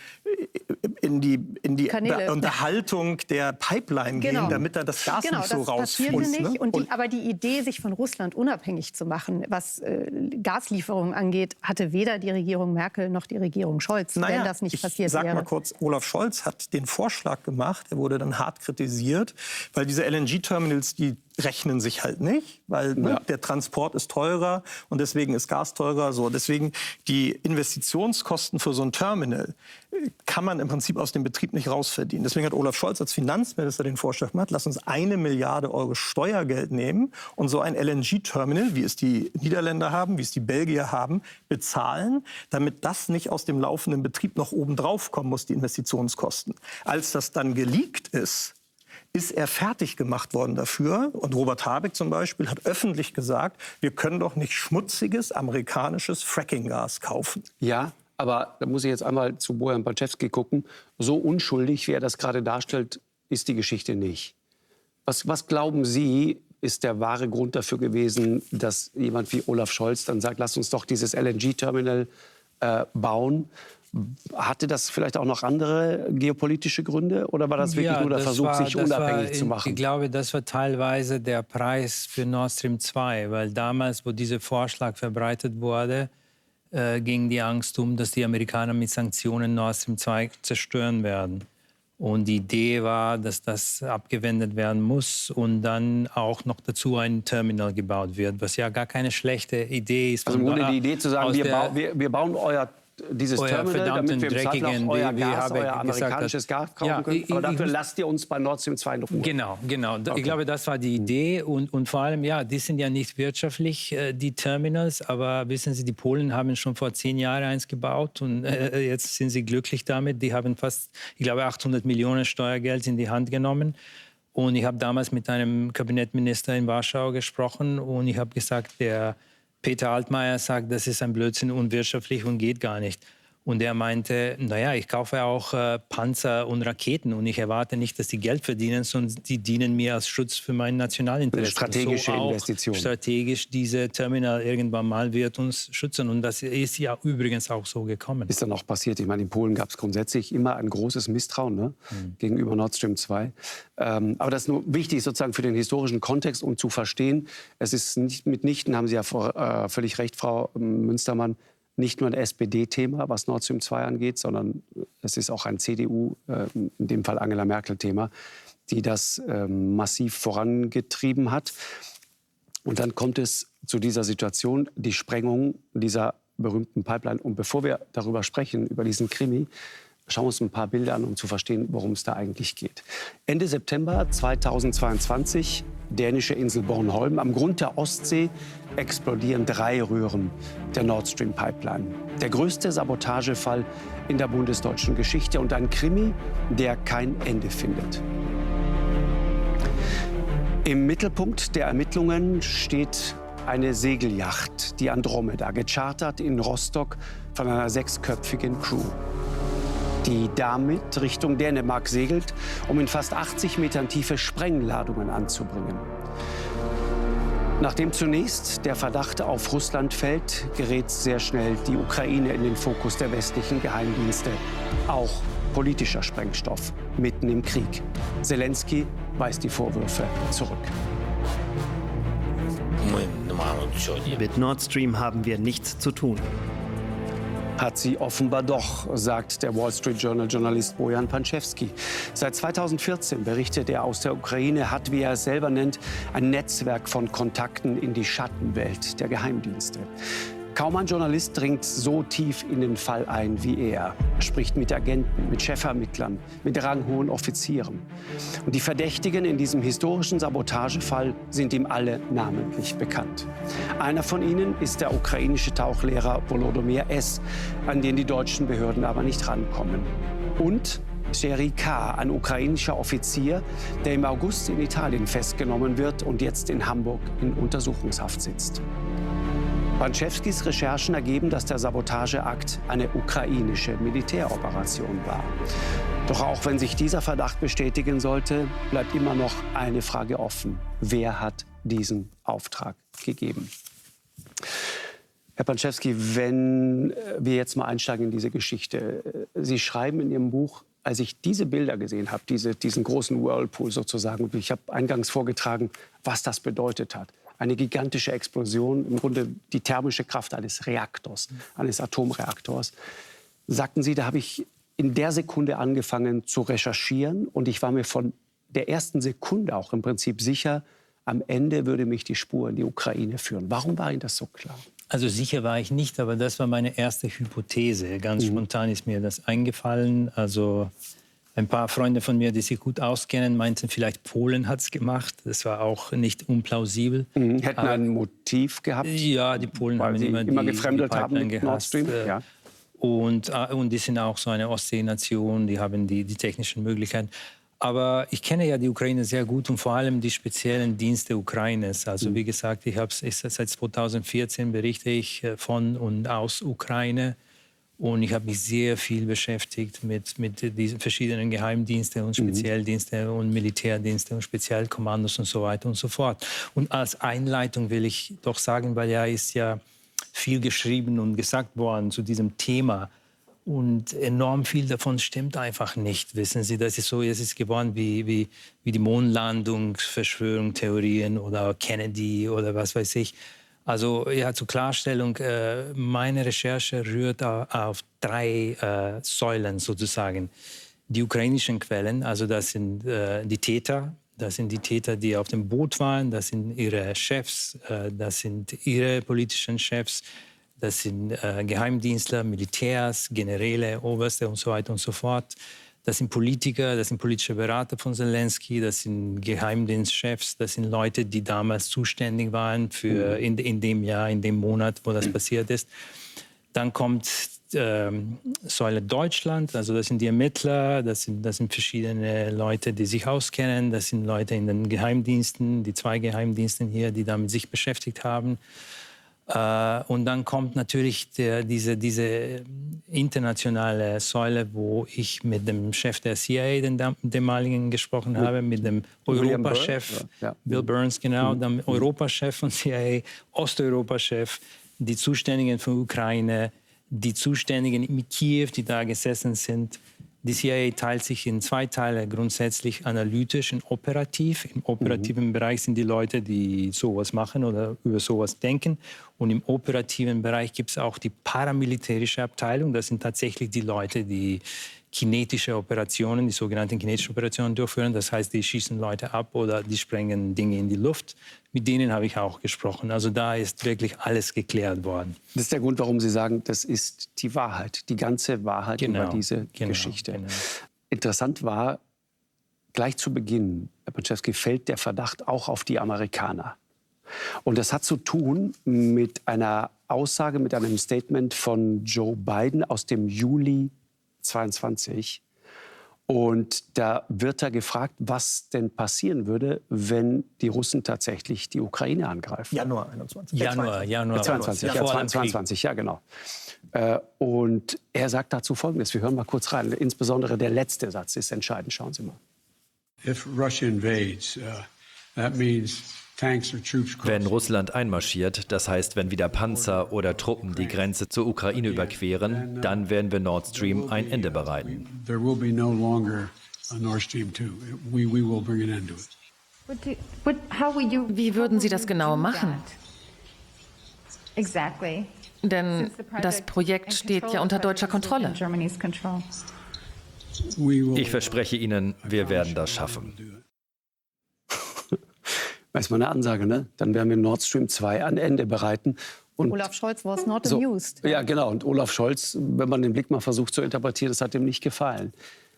B: in die, in die Unterhaltung der Pipeline
C: genau.
B: gehen, damit da das Gas
C: genau,
B: nicht so rausfließt.
C: Nicht.
B: Ne?
C: Und die, aber die Idee, sich von Russland unabhängig zu machen, was äh, Gaslieferungen angeht, hatte weder die Regierung Merkel noch die Regierung Scholz,
B: naja,
C: wenn das nicht
B: ich
C: passiert
B: sag
C: wäre.
B: Mal kurz, Olaf Scholz hat den Vorschlag gemacht, er wurde dann hart kritisiert, weil diese L N G-Terminals, die rechnen sich halt nicht, weil ne, ja. der Transport ist teurer und deswegen ist Gas teurer. So. Deswegen die Investitionskosten für so ein Terminal kann man im Prinzip aus dem Betrieb nicht rausverdienen. Deswegen hat Olaf Scholz als Finanzminister den Vorschlag gemacht, lass uns eine Milliarde Euro Steuergeld nehmen und so ein L N G-Terminal, wie es die Niederländer haben, wie es die Belgier haben, bezahlen, damit das nicht aus dem laufenden Betrieb noch oben drauf kommen muss, die Investitionskosten. Als das dann geleakt ist, ist er fertig gemacht worden dafür. Und Robert Habeck zum Beispiel hat öffentlich gesagt, wir können doch nicht schmutziges amerikanisches Fracking-Gas kaufen.
A: Ja, aber da muss ich jetzt einmal zu Bojan Pančevský gucken. So unschuldig, wie er das gerade darstellt, ist die Geschichte nicht. Was, was glauben Sie, ist der wahre Grund dafür gewesen, dass jemand wie Olaf Scholz dann sagt, lasst uns doch dieses L N G-Terminal äh, bauen? Hatte das vielleicht auch noch andere geopolitische Gründe oder war das wirklich ja, nur der Versuch, war, sich unabhängig
E: in,
A: zu machen?
E: Ich glaube, das war teilweise der Preis für Nord Stream zwei, weil damals, wo dieser Vorschlag verbreitet wurde, äh, ging die Angst um, dass die Amerikaner mit Sanktionen Nord Stream zwei zerstören werden. Und die Idee war, dass das abgewendet werden muss und dann auch noch dazu ein Terminal gebaut wird, was ja gar keine schlechte Idee ist.
A: Also im Grunde die Idee zu sagen, wir, ba wir, wir bauen euer dieses
E: euer
A: Terminal, damit wir im Zweifel auch euer
E: wie,
A: Gas,
E: wie
A: euer amerikanisches Gas kaufen
E: ja,
A: können.
E: ich,
A: Aber dafür
E: ich,
A: lasst ihr uns bei Nord Stream zwei in Ruhe.
E: Genau, genau. Okay. Ich glaube, das war die
A: Mhm.
E: Idee. Und, und vor allem, ja, die sind ja nicht wirtschaftlich, äh, die Terminals. Aber wissen Sie, die Polen haben schon vor zehn Jahren eins gebaut. Und äh, jetzt sind sie glücklich damit. Die haben fast, ich glaube, achthundert Millionen Steuergeld in die Hand genommen. Und ich habe damals mit einem Kabinettminister in Warschau gesprochen. Und ich habe gesagt, der Peter Altmaier sagt, das ist ein Blödsinn, unwirtschaftlich und geht gar nicht. Und er meinte, naja, ich kaufe auch äh, Panzer und Raketen und ich erwarte nicht, dass die Geld verdienen, sondern die dienen mir als Schutz für mein Nationalinteresse.
A: Strategische
E: so
A: Investition.
E: Strategisch, diese Terminal irgendwann mal wird uns schützen. Und das ist ja übrigens auch so gekommen.
A: Ist dann auch passiert. Ich meine, in Polen gab es grundsätzlich immer ein großes Misstrauen, ne, mhm. gegenüber Nord Stream zwei. Ähm, aber das ist nur wichtig sozusagen für den historischen Kontext, um zu verstehen, es ist nicht, mitnichten, haben Sie ja vor, äh, völlig recht, Frau Münstermann, nicht nur ein S P D-Thema, was Nord Stream zwei angeht, sondern es ist auch ein C D U, äh, in dem Fall Angela Merkel-Thema, die das äh, massiv vorangetrieben hat. Und dann kommt es zu dieser Situation, die Sprengung dieser berühmten Pipeline. Und bevor wir darüber sprechen, über diesen Krimi, schauen wir uns ein paar Bilder an, um zu verstehen, worum es da eigentlich geht. Ende September zweitausendzweiundzwanzig, dänische Insel Bornholm. Am Grund der Ostsee explodieren drei Röhren der Nord Stream Pipeline. Der größte Sabotagefall in der bundesdeutschen Geschichte und ein Krimi, der kein Ende findet. Im Mittelpunkt der Ermittlungen steht eine Segelyacht, die Andromeda, gechartert in Rostock von einer sechsköpfigen Crew, die damit Richtung Dänemark segelt, um in fast achtzig Metern Tiefe Sprengladungen anzubringen. Nachdem zunächst der Verdacht auf Russland fällt, gerät sehr schnell die Ukraine in den Fokus der westlichen Geheimdienste. Auch politischer Sprengstoff mitten im Krieg. Zelensky weist die Vorwürfe zurück.
F: Mit Nord Stream haben wir nichts zu tun.
A: Hat sie offenbar doch, sagt der Wall Street Journal-Journalist Bojan Pančevský. Seit zweitausendvierzehn berichtet er aus der Ukraine, hat, wie er es selber nennt, ein Netzwerk von Kontakten in die Schattenwelt der Geheimdienste. Kaum ein Journalist dringt so tief in den Fall ein wie er. Er spricht mit Agenten, mit Chefermittlern, mit ranghohen Offizieren. Und die Verdächtigen in diesem historischen Sabotagefall sind ihm alle namentlich bekannt. Einer von ihnen ist der ukrainische Tauchlehrer Volodymyr S., an den die deutschen Behörden aber nicht rankommen. Und Serhiy K., ein ukrainischer Offizier, der im August in Italien festgenommen wird und jetzt in Hamburg in Untersuchungshaft sitzt. Pančevskys Recherchen ergeben, dass der Sabotageakt eine ukrainische Militäroperation war. Doch auch wenn sich dieser Verdacht bestätigen sollte, bleibt immer noch eine Frage offen. Wer hat diesen Auftrag gegeben? Herr Pančevský, wenn wir jetzt mal einsteigen in diese Geschichte. Sie schreiben in Ihrem Buch, als ich diese Bilder gesehen habe, diese, diesen großen Whirlpool sozusagen, und ich habe eingangs vorgetragen, was das bedeutet hat. Eine gigantische Explosion, im Grunde die thermische Kraft eines Reaktors, eines Atomreaktors. Sagten Sie, da habe ich in der Sekunde angefangen zu recherchieren und ich war mir von der ersten Sekunde auch im Prinzip sicher, am Ende würde mich die Spur in die Ukraine führen. Warum war Ihnen das so klar?
E: Also sicher war ich nicht, aber das war meine erste Hypothese. Ganz mhm. spontan ist mir das eingefallen. Also ein paar Freunde von mir, die sich gut auskennen, meinten, vielleicht Polen hat es gemacht. Das war auch nicht unplausibel.
A: Mhm. Hätten aber ein Motiv gehabt?
E: Ja, die Polen
A: weil
E: haben
A: sie
E: immer,
A: immer
E: die,
A: gefremdelt
E: die
A: haben mit Nord Stream. Ja.
E: Und, und die sind auch so eine Ostseenation, die haben die, die technischen Möglichkeiten. Aber ich kenne ja die Ukraine sehr gut und vor allem die speziellen Dienste Ukraines. Also wie gesagt, ich habe seit zweitausendvierzehn berichte ich von und aus Ukraine. Und ich habe mich sehr viel beschäftigt mit, mit diesen verschiedenen Geheimdiensten und Spezialdiensten mhm. und Militärdienste und Spezialkommandos und so weiter und so fort. Und als Einleitung will ich doch sagen, weil ja ist ja viel geschrieben und gesagt worden zu diesem Thema. Und enorm viel davon stimmt einfach nicht, wissen Sie. Das ist so, es ist geworden wie, wie, wie die Mondlandung, Verschwörungstheorien oder Kennedy oder was weiß ich. Also ja, zur Klarstellung, äh, meine Recherche rührt auf drei äh, Säulen sozusagen. Die ukrainischen Quellen, also das sind äh, die Täter, das sind die Täter, die auf dem Boot waren, das sind ihre Chefs, äh, das sind ihre politischen Chefs, das sind äh, Geheimdienstler, Militärs, Generäle, Oberste und so weiter und so fort. Das sind Politiker, das sind politische Berater von Zelensky, das sind Geheimdienstchefs, das sind Leute, die damals zuständig waren für in, in dem Jahr, in dem Monat, wo das passiert ist. Dann kommt ähm, Säule Deutschland, also das sind die Ermittler, das sind, das sind verschiedene Leute, die sich auskennen, das sind Leute in den Geheimdiensten, die zwei Geheimdiensten hier, die damit sich beschäftigt haben. Uh, und dann kommt natürlich der, diese, diese internationale Säule, wo ich mit dem Chef der C I A, den damaligen, gesprochen mit, habe, mit dem Europachef, ja. Bill Burns, genau, mhm. dann Europachef von C I A, Osteuropachef, die Zuständigen von Ukraine, die Zuständigen in Kiew, die da gesessen sind. Die C I A teilt sich in zwei Teile, grundsätzlich analytisch und operativ. Im operativen mhm. Bereich sind die Leute, die sowas machen oder über sowas denken. Und im operativen Bereich gibt es auch die paramilitärische Abteilung. Das sind tatsächlich die Leute, die kinetische Operationen, die sogenannten kinetischen Operationen durchführen. Das heißt, die schießen Leute ab oder die sprengen Dinge in die Luft. Mit denen habe ich auch gesprochen. Also da ist wirklich alles geklärt worden.
A: Das ist der Grund, warum Sie sagen, das ist die Wahrheit, die ganze Wahrheit genau, über diese
E: genau,
A: Geschichte.
E: Genau.
A: Interessant war, gleich zu Beginn, Herr Pančevský, fällt der Verdacht auch auf die Amerikaner. Und das hat zu tun mit einer Aussage, mit einem Statement von Joe Biden aus dem Juli zweiundzwanzig. Und da wird er gefragt, was denn passieren würde, wenn die Russen tatsächlich die Ukraine angreifen.
B: Januar einundzwanzig.
E: Januar, Januar.
A: zweiundzwanzig, ja, zweiundzwanzig, ja genau. Äh, und er sagt dazu Folgendes, wir hören mal kurz rein. Insbesondere der letzte Satz ist entscheidend, schauen Sie mal.
G: If Russia invades, uh, that means tanks or troops cross.
H: Wenn Russland einmarschiert, das heißt, wenn wieder Panzer oder Truppen die Grenze zur Ukraine überqueren, dann werden wir Nord Stream ein Ende bereiten.
G: There will be no longer a Nord Stream two. We, we will bring an end to it.
I: Wie würden Sie das genau machen? Denn das Projekt steht ja unter deutscher Kontrolle.
H: Ich verspreche Ihnen, wir werden das schaffen.
A: Das ist mal eine Ansage, ne? Dann werden wir Nord Stream zwei ein Ende bereiten. Und
C: Olaf Scholz was not
A: so,
C: amused.
A: Ja, genau. Und Olaf Scholz, wenn man den Blick mal versucht zu interpretieren, das hat ihm nicht gefallen.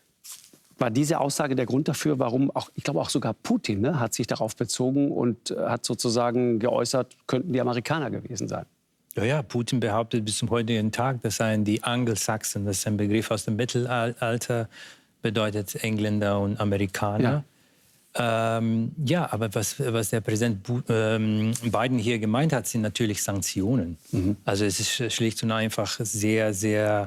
A: War diese Aussage der Grund dafür, warum auch, ich glaube auch sogar Putin, ne, hat sich darauf bezogen und hat sozusagen geäußert, könnten die Amerikaner gewesen sein?
E: Ja, ja, Putin behauptet bis zum heutigen Tag, das seien die Angelsachsen. Das ist ein Begriff aus dem Mittelalter, bedeutet Engländer und Amerikaner. Ja, ähm, ja aber was, was der Präsident Bu ähm, Biden hier gemeint hat, sind natürlich Sanktionen. Mhm. Also es ist schlicht und einfach sehr, sehr...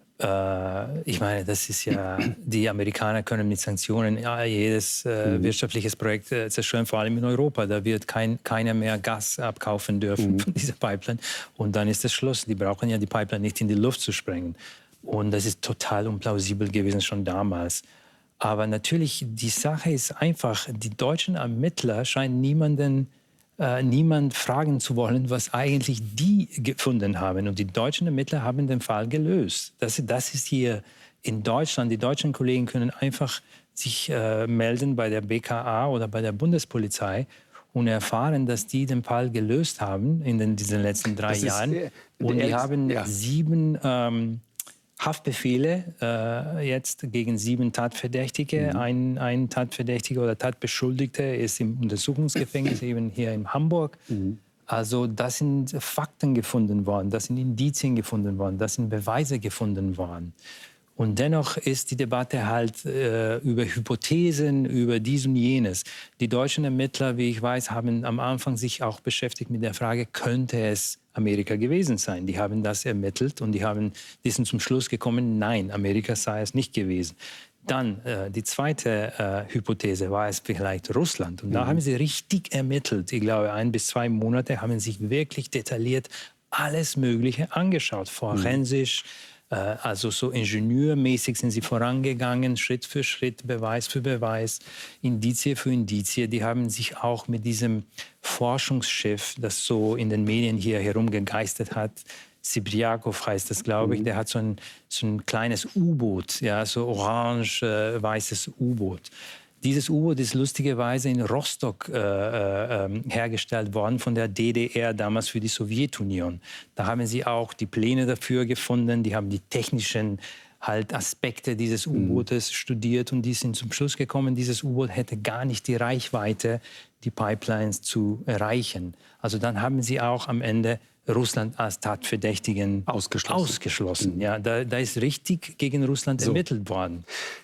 E: Äh, ich meine, das ist ja, die Amerikaner können mit Sanktionen ja, jedes äh, mhm. wirtschaftliches Projekt äh, zerstören, vor allem in Europa. Da wird kein, keiner mehr Gas abkaufen dürfen mhm. von dieser Pipeline. Und dann ist das Schluss. Die brauchen ja die Pipeline nicht in die Luft zu sprengen. Und das ist total unplausibel gewesen schon damals. Aber natürlich, die Sache ist einfach, die deutschen Ermittler scheinen niemanden Äh, niemand fragen zu wollen, was eigentlich die gefunden haben. Und die deutschen Ermittler haben den Fall gelöst. Das, das ist hier in Deutschland. Die deutschen Kollegen können einfach sich äh, melden bei der B K A oder bei der Bundespolizei und erfahren, dass die den Fall gelöst haben in den, diesen letzten drei
A: das
E: Jahren.
A: Ist, äh,
E: und die haben
A: ja. sieben
E: ähm, Haftbefehle äh, jetzt gegen sieben Tatverdächtige. Mhm. Ein, ein Tatverdächtiger oder Tatbeschuldigter ist im Untersuchungsgefängnis eben hier in Hamburg. Mhm. Also das sind Fakten gefunden worden, das sind Indizien gefunden worden, das sind Beweise gefunden worden. Und dennoch ist die Debatte halt äh, über Hypothesen, über dies und jenes. Die deutschen Ermittler, wie ich weiß, haben am Anfang sich auch beschäftigt mit der Frage, könnte es Amerika gewesen sein? Die haben das ermittelt und die, haben, die sind zum Schluss gekommen, nein, Amerika sei es nicht gewesen. Dann äh, die zweite äh, Hypothese, war es vielleicht Russland? Und mhm. da haben sie richtig ermittelt. Ich glaube, ein bis zwei Monate haben sich wirklich detailliert alles Mögliche angeschaut, forensisch, mhm. Also so ingenieurmäßig sind sie vorangegangen, Schritt für Schritt, Beweis für Beweis, Indizie für Indizie. Die haben sich auch mit diesem Forschungsschiff, das so in den Medien hier herumgegeistert hat, Sibriakow heißt das, glaube ich, der hat so ein, so ein kleines U-Boot, ja, so orange-weißes U-Boot. Dieses U-Boot ist lustigerweise in Rostock äh, äh, hergestellt worden von der D D R, damals für die Sowjetunion. Da haben sie auch die Pläne dafür gefunden, die haben die technischen halt Aspekte dieses U-Bootes mhm. studiert und die sind zum Schluss gekommen, dieses U-Boot hätte gar nicht die Reichweite, die Pipelines zu erreichen. Also dann haben sie auch am Ende Russland als Tatverdächtigen ausgeschlossen. ausgeschlossen. Mhm. Ja, da, da ist richtig gegen Russland so ermittelt worden.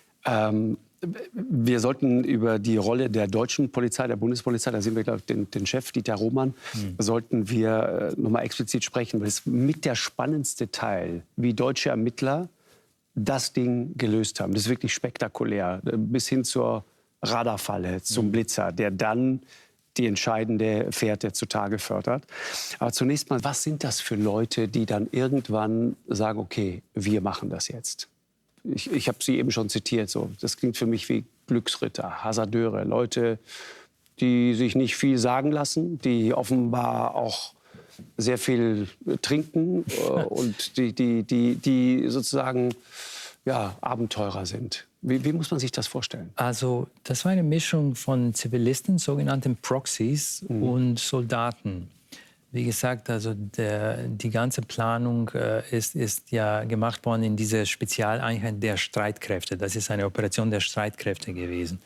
A: Ähm Wir sollten über die Rolle der deutschen Polizei, der Bundespolizei, da sehen wir glaub ich, den, den Chef Dieter Roman, mhm. sollten wir äh, noch mal explizit sprechen. Das ist mit der spannendste Teil, wie deutsche Ermittler das Ding gelöst haben. Das ist wirklich spektakulär, bis hin zur Radarfalle, zum mhm. Blitzer, der dann die entscheidende Fährte zutage fördert. Aber zunächst mal, was sind das für Leute, die dann irgendwann sagen, okay, wir machen das jetzt? Ich, ich habe sie eben schon zitiert. So. Das klingt für mich wie Glücksritter, Hasardeure, Leute, die sich nicht viel sagen lassen, die offenbar auch sehr viel trinken äh, und die, die, die, die sozusagen ja, Abenteurer sind. Wie, wie muss man sich das vorstellen?
E: Also das war eine Mischung von Zivilisten, sogenannten Proxys, mhm. und Soldaten. Wie gesagt, also der, die ganze Planung äh, ist, ist ja gemacht worden in dieser Spezialeinheit der Streitkräfte. Das ist eine Operation der Streitkräfte gewesen.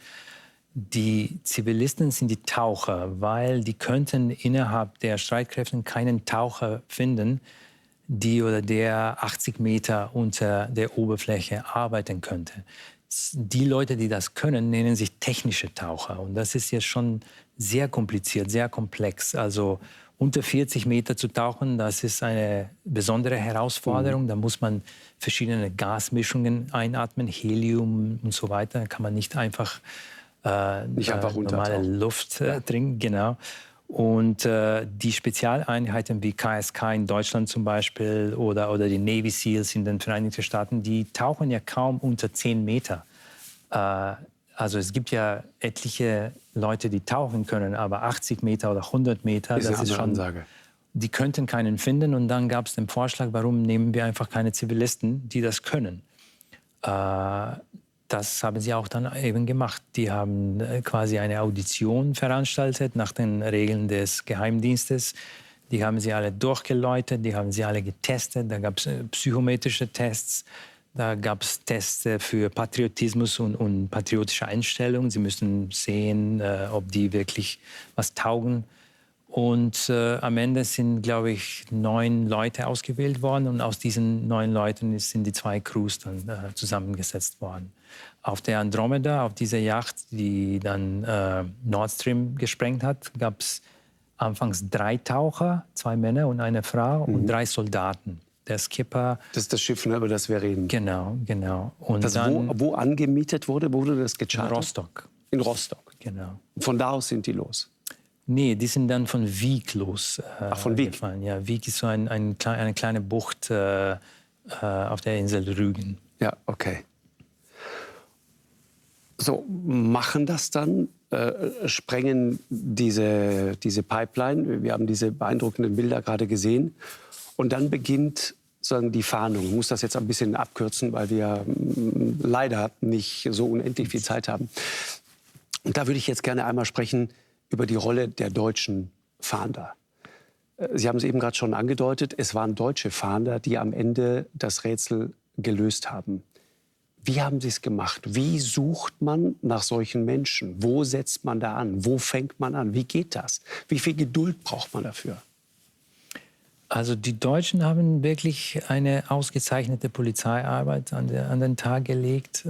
E: Die Zivilisten sind die Taucher, weil die könnten innerhalb der Streitkräfte keinen Taucher finden, die oder der achtzig Meter unter der Oberfläche arbeiten könnte. Die Leute, die das können, nennen sich technische Taucher. Und das ist jetzt schon sehr kompliziert, sehr komplex. Also unter vierzig Meter zu tauchen, das ist eine besondere Herausforderung. Mhm. Da muss man verschiedene Gasmischungen einatmen, Helium und so weiter. Da kann man nicht einfach, äh, nicht einfach äh, normale Luft äh, ja. trinken. Genau. Und äh, die Spezialeinheiten wie K S K in Deutschland zum Beispiel oder, oder die Navy Seals in den Vereinigten Staaten, die tauchen ja kaum unter zehn Meter. Äh, also es gibt ja etliche Leute, die tauchen können, aber achtzig Meter oder hundert Meter,
A: ist
E: das ist schon...
A: Ansage.
E: Die könnten keinen finden. Und dann gab es den Vorschlag, warum nehmen wir einfach keine Zivilisten, die das können. Äh, Das haben sie auch dann eben gemacht. Die haben quasi eine Audition veranstaltet nach den Regeln des Geheimdienstes. Die haben sie alle durchgeläutet, die haben sie alle getestet. Da gab es psychometrische Tests, da gab es Tests für Patriotismus und, und patriotische Einstellung. Sie müssen sehen, äh, ob die wirklich was taugen. Und äh, am Ende sind, glaube ich, neun Leute ausgewählt worden. Und aus diesen neun Leuten sind die zwei Crews dann äh, zusammengesetzt worden. Auf der Andromeda, auf dieser Yacht, die dann äh, Nord Stream gesprengt hat, gab es anfangs drei Taucher, zwei Männer und eine Frau mhm. und drei Soldaten. Der Skipper...
A: Das ist das Schiff, ne, über das wir reden.
E: Genau, genau. Und
A: das
E: dann,
A: wo, wo angemietet wurde, wurde das gechartert?
E: In Rostock.
A: In Rostock?
E: Genau.
A: Von da aus sind die los?
E: Nee, die sind dann von Wiek los. Äh,
A: Ach, von Wiek?
E: Gefahren. Ja, Wiek ist so ein, ein, eine kleine Bucht äh, auf der Insel Rügen.
A: Ja, okay. So, machen das dann, äh, sprengen diese, diese Pipeline. Wir haben diese beeindruckenden Bilder gerade gesehen. Und dann beginnt sozusagen die Fahndung. Ich muss das jetzt ein bisschen abkürzen, weil wir mh, leider nicht so unendlich viel Zeit haben. Und da würde ich jetzt gerne einmal sprechen über die Rolle der deutschen Fahnder. Sie haben es eben gerade schon angedeutet, es waren deutsche Fahnder, die am Ende das Rätsel gelöst haben. Wie haben Sie es gemacht? Wie sucht man nach solchen Menschen? Wo setzt man da an? Wo fängt man an? Wie geht das? Wie viel Geduld braucht man dafür?
E: Also die Deutschen haben wirklich eine ausgezeichnete Polizeiarbeit an, der, an den Tag gelegt.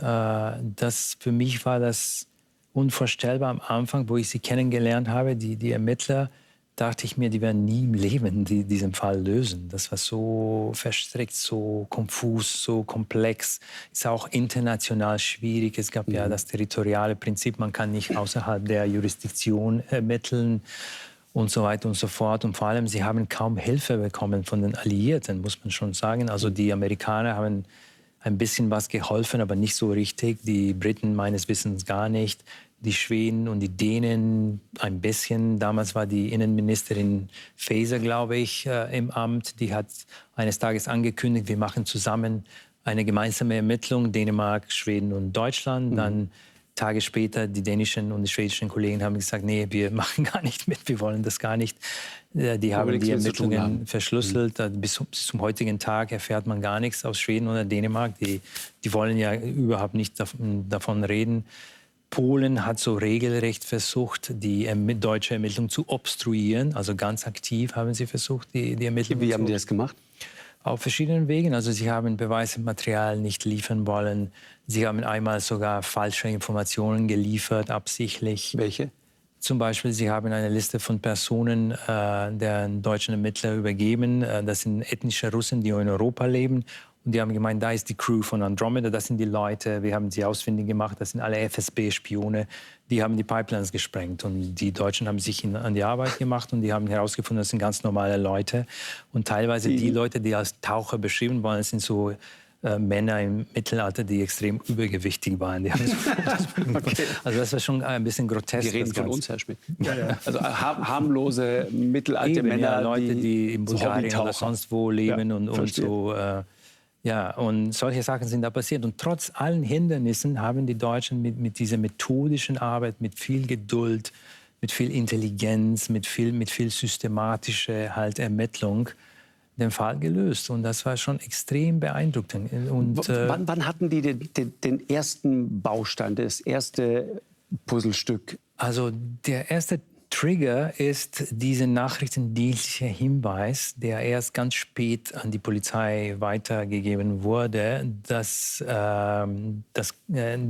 E: Das, für mich war das unvorstellbar am Anfang, wo ich sie kennengelernt habe, die, die Ermittler, dachte ich mir, die werden nie im Leben die, diesen Fall lösen. Das war so verstrickt, so konfus, so komplex. Ist auch international schwierig. Es gab mhm. ja das territoriale Prinzip, man kann nicht außerhalb der Jurisdiktion ermitteln und so weiter und so fort. Und vor allem, sie haben kaum Hilfe bekommen von den Alliierten, muss man schon sagen. Also die Amerikaner haben ein bisschen was geholfen, aber nicht so richtig. Die Briten meines Wissens gar nicht. Die Schweden und die Dänen ein bisschen. Damals war die Innenministerin Faeser, glaube ich, äh, im Amt. Die hat eines Tages angekündigt, wir machen zusammen eine gemeinsame Ermittlung, Dänemark, Schweden und Deutschland. Mhm. Dann Tage später, die dänischen und die schwedischen Kollegen haben gesagt, nee, wir machen gar nicht mit, wir wollen das gar nicht. Äh, die haben die Ermittlungen haben. verschlüsselt. Mhm. Bis, bis zum heutigen Tag erfährt man gar nichts aus Schweden oder Dänemark. Die, die wollen ja überhaupt nicht davon, davon reden. Polen hat so regelrecht versucht, die erm- deutsche Ermittlung zu obstruieren. Also ganz aktiv haben sie versucht, die, die Ermittlung
A: Wie
E: zu
A: haben die das gemacht?
E: Auf verschiedenen Wegen. Also sie haben Beweismaterial nicht liefern wollen. Sie haben einmal sogar falsche Informationen geliefert, absichtlich.
A: Welche?
E: Zum Beispiel, sie haben eine Liste von Personen äh, der deutschen Ermittler übergeben. Äh, das sind ethnische Russen, die in Europa leben. Und die haben gemeint, da ist die Crew von Andromeda, das sind die Leute, wir haben sie ausfindig gemacht, das sind alle F S B-Spione, die haben die Pipelines gesprengt. Und die Deutschen haben sich in, an die Arbeit gemacht und die haben herausgefunden, das sind ganz normale Leute. Und teilweise die, die Leute, die als Taucher beschrieben waren, sind so äh, Männer im Mittelalter, die extrem übergewichtig waren. Die haben so okay. Also das war schon ein bisschen grotesk.
A: Die reden von uns, Herr Schmidt. Ja, ja. Also harmlose, mittelalte
E: Eben,
A: Männer,
E: ja, Leute, die, die in Bulgarien
A: so
E: oder sonst wo leben, ja, und, und so... Äh, Ja, und solche Sachen sind da passiert. Und trotz allen Hindernissen haben die Deutschen mit, mit dieser methodischen Arbeit, mit viel Geduld, mit viel Intelligenz, mit viel, mit viel systematischer halt Ermittlung den Fall gelöst. Und das war schon extrem beeindruckend. Und,
A: äh, wann, wann hatten die den, den, den ersten Baustein, das erste Puzzlestück?
E: Also der erste Trigger ist dieser nachrichtendienstliche Hinweis, der erst ganz spät an die Polizei weitergegeben wurde, dass, ähm, dass, äh,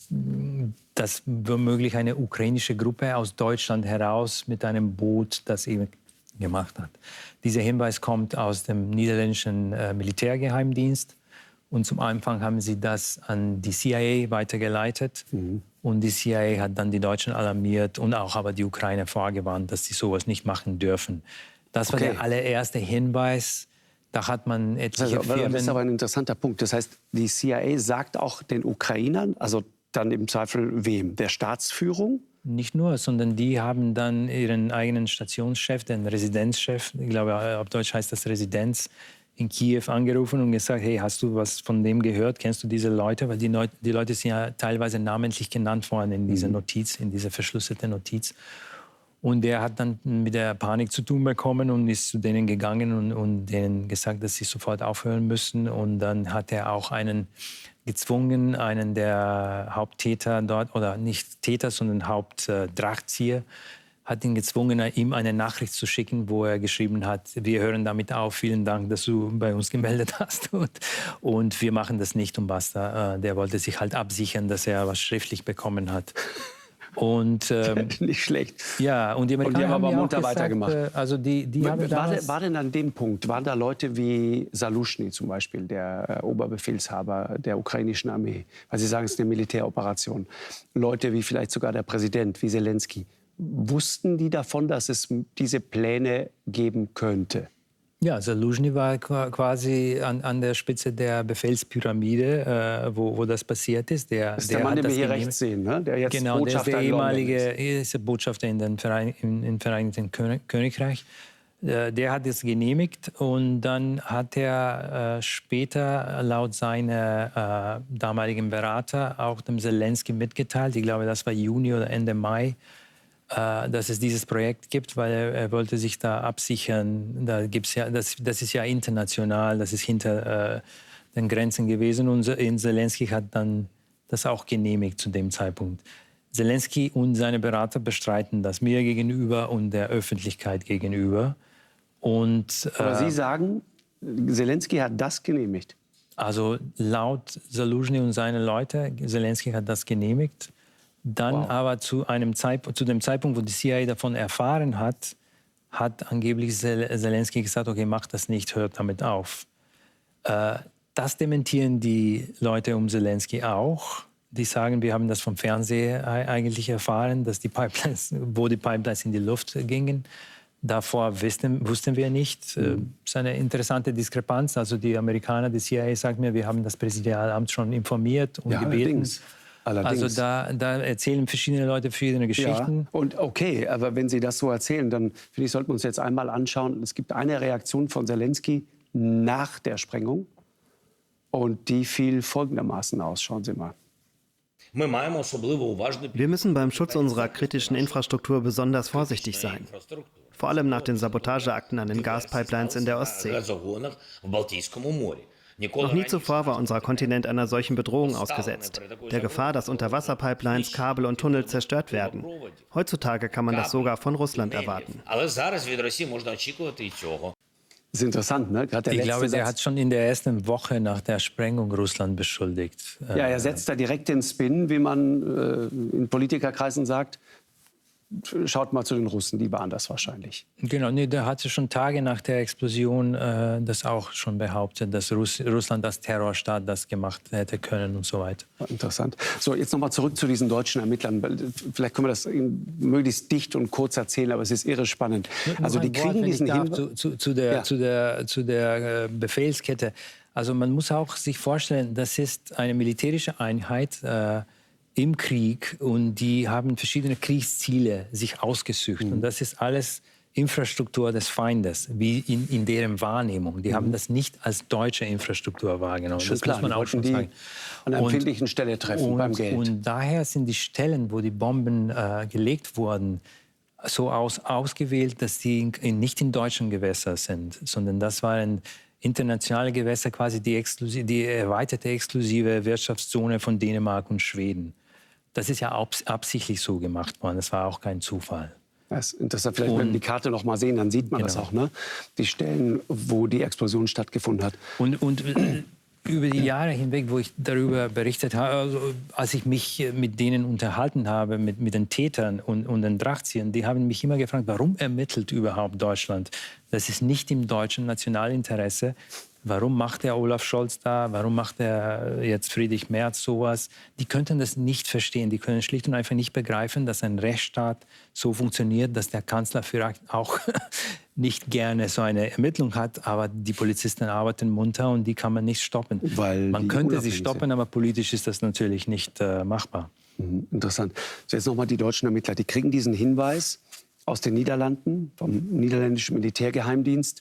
E: dass womöglich eine ukrainische Gruppe aus Deutschland heraus mit einem Boot das eben gemacht hat. Dieser Hinweis kommt aus dem niederländischen äh, Militärgeheimdienst. Und zum Anfang haben sie das an die C I A weitergeleitet. Mhm. Und die C I A hat dann die Deutschen alarmiert und auch aber die Ukrainer vorgewarnt, dass sie sowas nicht machen dürfen. Das war okay. Der allererste Hinweis. Da hat man etliche
A: das heißt,
E: Firmen...
A: Das ist aber ein interessanter Punkt. Das heißt, die C I A sagt auch den Ukrainern, also dann im Zweifel wem? Der Staatsführung?
E: Nicht nur, sondern die haben dann ihren eigenen Stationschef, den Residenzchef, ich glaube, auf Deutsch heißt das Residenz, in Kiew angerufen und gesagt, hey, hast du was von dem gehört? Kennst du diese Leute? Weil die, Neu die Leute sind ja teilweise namentlich genannt worden in dieser Notiz, in dieser verschlüsselten Notiz. Und der hat dann mit der Panik zu tun bekommen und ist zu denen gegangen und, und denen gesagt, dass sie sofort aufhören müssen. Und dann hat er auch einen gezwungen, einen der Haupttäter dort, oder nicht Täter, sondern Hauptdrahtzieher, hat ihn gezwungen, ihm eine Nachricht zu schicken, wo er geschrieben hat, wir hören damit auf, vielen Dank, dass du bei uns gemeldet hast und, und wir machen das nicht und basta. Der wollte sich halt absichern, dass er was schriftlich bekommen hat. Und, ähm,
A: nicht schlecht.
E: Ja, und die Amerikaner
A: und die haben aber
E: haben
A: munter
E: gesagt,
A: weitergemacht.
E: Also die, die
A: war,
E: haben
A: war, war denn an dem Punkt, waren da Leute wie Saluschny zum Beispiel, der äh, Oberbefehlshaber der ukrainischen Armee, weil Sie sagen, es ist eine Militäroperation, Leute wie vielleicht sogar der Präsident, wie Zelensky, wussten die davon, dass es diese Pläne geben könnte?
E: Ja, Saluschny war quasi an, an der Spitze der Befehlspyramide, äh, wo, wo das passiert ist. Der,
A: das ist der, der Mann, den wir hier rechts sehen, ne? Der jetzt
E: genau,
A: Botschafter
E: der ist der ehemalige
A: ist.
E: Ist Botschafter in den Verein, in, in Vereinigten Königreich. Äh, der hat es genehmigt und dann hat er äh, später laut seiner äh, damaligen Berater auch dem Zelensky mitgeteilt, ich glaube, das war Juni oder Ende Mai, dass es dieses Projekt gibt, weil er, er wollte sich da absichern. Da gibt's ja, das, das ist ja international, das ist hinter äh, den Grenzen gewesen. Und Zelensky hat dann das auch genehmigt zu dem Zeitpunkt. Zelensky und seine Berater bestreiten das mir gegenüber und der Öffentlichkeit gegenüber. Und, äh,
A: Aber Sie sagen, Zelensky hat das genehmigt?
E: Also laut Saluschny und seine Leute, Zelensky hat das genehmigt. Dann wow. aber zu, einem Zeitpunkt, zu dem Zeitpunkt, wo die C I A davon erfahren hat, hat angeblich Zelensky gesagt, okay, mach das nicht, hört damit auf. Äh, das dementieren die Leute um Zelensky auch. Die sagen, wir haben das vom Fernsehen eigentlich erfahren, dass die Pipelines, wo die Pipelines in die Luft gingen. Davor wussten, wussten wir nicht. Mhm. Das ist eine interessante Diskrepanz. Also die Amerikaner, die C I A sagt mir, wir haben das Präsidialamt schon informiert und
A: ja,
E: gebeten.
A: Allerdings. Allerdings.
E: Also da, da erzählen verschiedene Leute verschiedene Geschichten.
A: Ja, und okay, aber wenn Sie das so erzählen, dann finde ich, sollten wir uns jetzt einmal anschauen. Es gibt eine Reaktion von Zelensky nach der Sprengung und die fiel folgendermaßen aus. Schauen Sie mal.
F: Wir müssen beim Schutz unserer kritischen Infrastruktur besonders vorsichtig sein. Vor allem nach den Sabotageakten an den Gaspipelines in der Ostsee. Noch nie zuvor war unser Kontinent einer solchen Bedrohung ausgesetzt, der Gefahr, dass Unterwasserpipelines, Kabel und Tunnel zerstört werden. Heutzutage kann man das sogar von Russland erwarten.
A: Das ist interessant, ne?
E: Der ich glaube, der Satz. hat schon in der ersten Woche nach der Sprengung Russland beschuldigt.
A: Ja, er setzt da direkt den Spin, wie man äh, in Politikerkreisen sagt. Schaut mal zu den Russen, die waren das wahrscheinlich.
E: Genau, nee, der hatte schon Tage nach der Explosion äh, das auch schon behauptet, dass Russ Russland als Terrorstaat das gemacht hätte können und so weiter.
A: Interessant. So, jetzt noch mal zurück zu diesen deutschen Ermittlern. Vielleicht können wir das möglichst dicht und kurz erzählen, aber es ist irre spannend. Also die kriegen diesen Hinweis
E: zu, zu, zu der, ja. zu der, zu der äh, Befehlskette. Also man muss auch sich vorstellen, das ist eine militärische Einheit, äh, im Krieg und die haben verschiedene Kriegsziele sich ausgesucht. Mhm. Und das ist alles Infrastruktur des Feindes, wie in, in deren Wahrnehmung. Die mhm. haben das nicht als deutsche Infrastruktur wahrgenommen.
A: Schon
E: das
A: klar,
E: muss man auch schon
A: die
E: sagen.
A: An einer empfindlichen Stelle treffen
E: und,
A: beim Geld.
E: Und daher sind die Stellen, wo die Bomben äh, gelegt wurden, so aus, ausgewählt, dass die in, nicht in deutschen Gewässern sind, sondern das waren internationale Gewässer, quasi die, die erweiterte exklusive Wirtschaftszone von Dänemark und Schweden. Das ist ja absichtlich so gemacht worden. Das war auch kein Zufall.
A: Das ist interessant. Vielleicht, wenn wir die Karte noch mal sehen, dann sieht man genau. das auch, ne? Die Stellen, wo die Explosion stattgefunden hat.
E: Und, und über die Jahre hinweg, wo ich darüber berichtet habe, also als ich mich mit denen unterhalten habe, mit, mit den Tätern und, und den Drahtzieher, die haben mich immer gefragt, warum ermittelt überhaupt Deutschland? Das ist nicht im deutschen Nationalinteresse. Warum macht der Olaf Scholz da? Warum macht der jetzt Friedrich Merz sowas? Die könnten das nicht verstehen. Die können schlicht und einfach nicht begreifen, dass ein Rechtsstaat so funktioniert, dass der Kanzler vielleicht auch nicht gerne so eine Ermittlung hat. Aber die Polizisten arbeiten munter und die kann man nicht stoppen.
A: Weil
E: man könnte sie stoppen, sind. aber politisch ist das natürlich nicht äh, machbar.
A: Mhm, interessant. So, jetzt noch mal die deutschen Ermittler. Die kriegen diesen Hinweis aus den Niederlanden, vom niederländischen Militärgeheimdienst.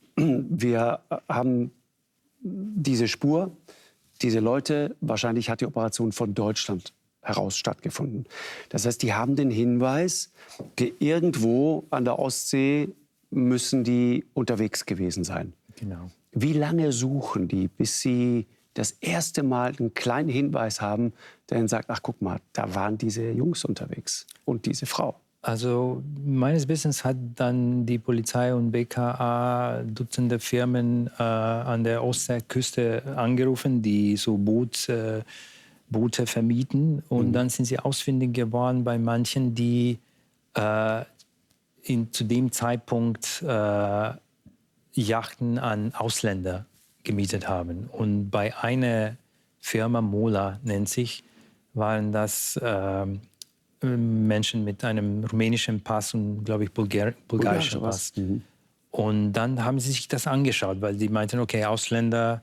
A: Wir haben diese Spur, diese Leute, wahrscheinlich hat die Operation von Deutschland heraus stattgefunden. Das heißt, die haben den Hinweis, irgendwo an der Ostsee müssen die unterwegs gewesen sein.
E: Genau.
A: Wie lange suchen die, bis sie das erste Mal einen kleinen Hinweis haben, der ihnen sagt, ach guck mal, da waren diese Jungs unterwegs und diese Frau?
E: Also meines Wissens hat dann die Polizei und B K A Dutzende Firmen äh, an der Ostseeküste angerufen, die so Boot, äh, Boote vermieten. Und mhm. dann sind sie ausfindig geworden bei manchen, die äh, in, zu dem Zeitpunkt äh, Yachten an Ausländer gemietet haben. Und bei einer Firma, Mola nennt sich, waren das äh, Menschen mit einem rumänischen Pass und, glaube ich, Bulgar bulgarischen Pass. Mhm. Und dann haben sie sich das angeschaut, weil die meinten, okay, Ausländer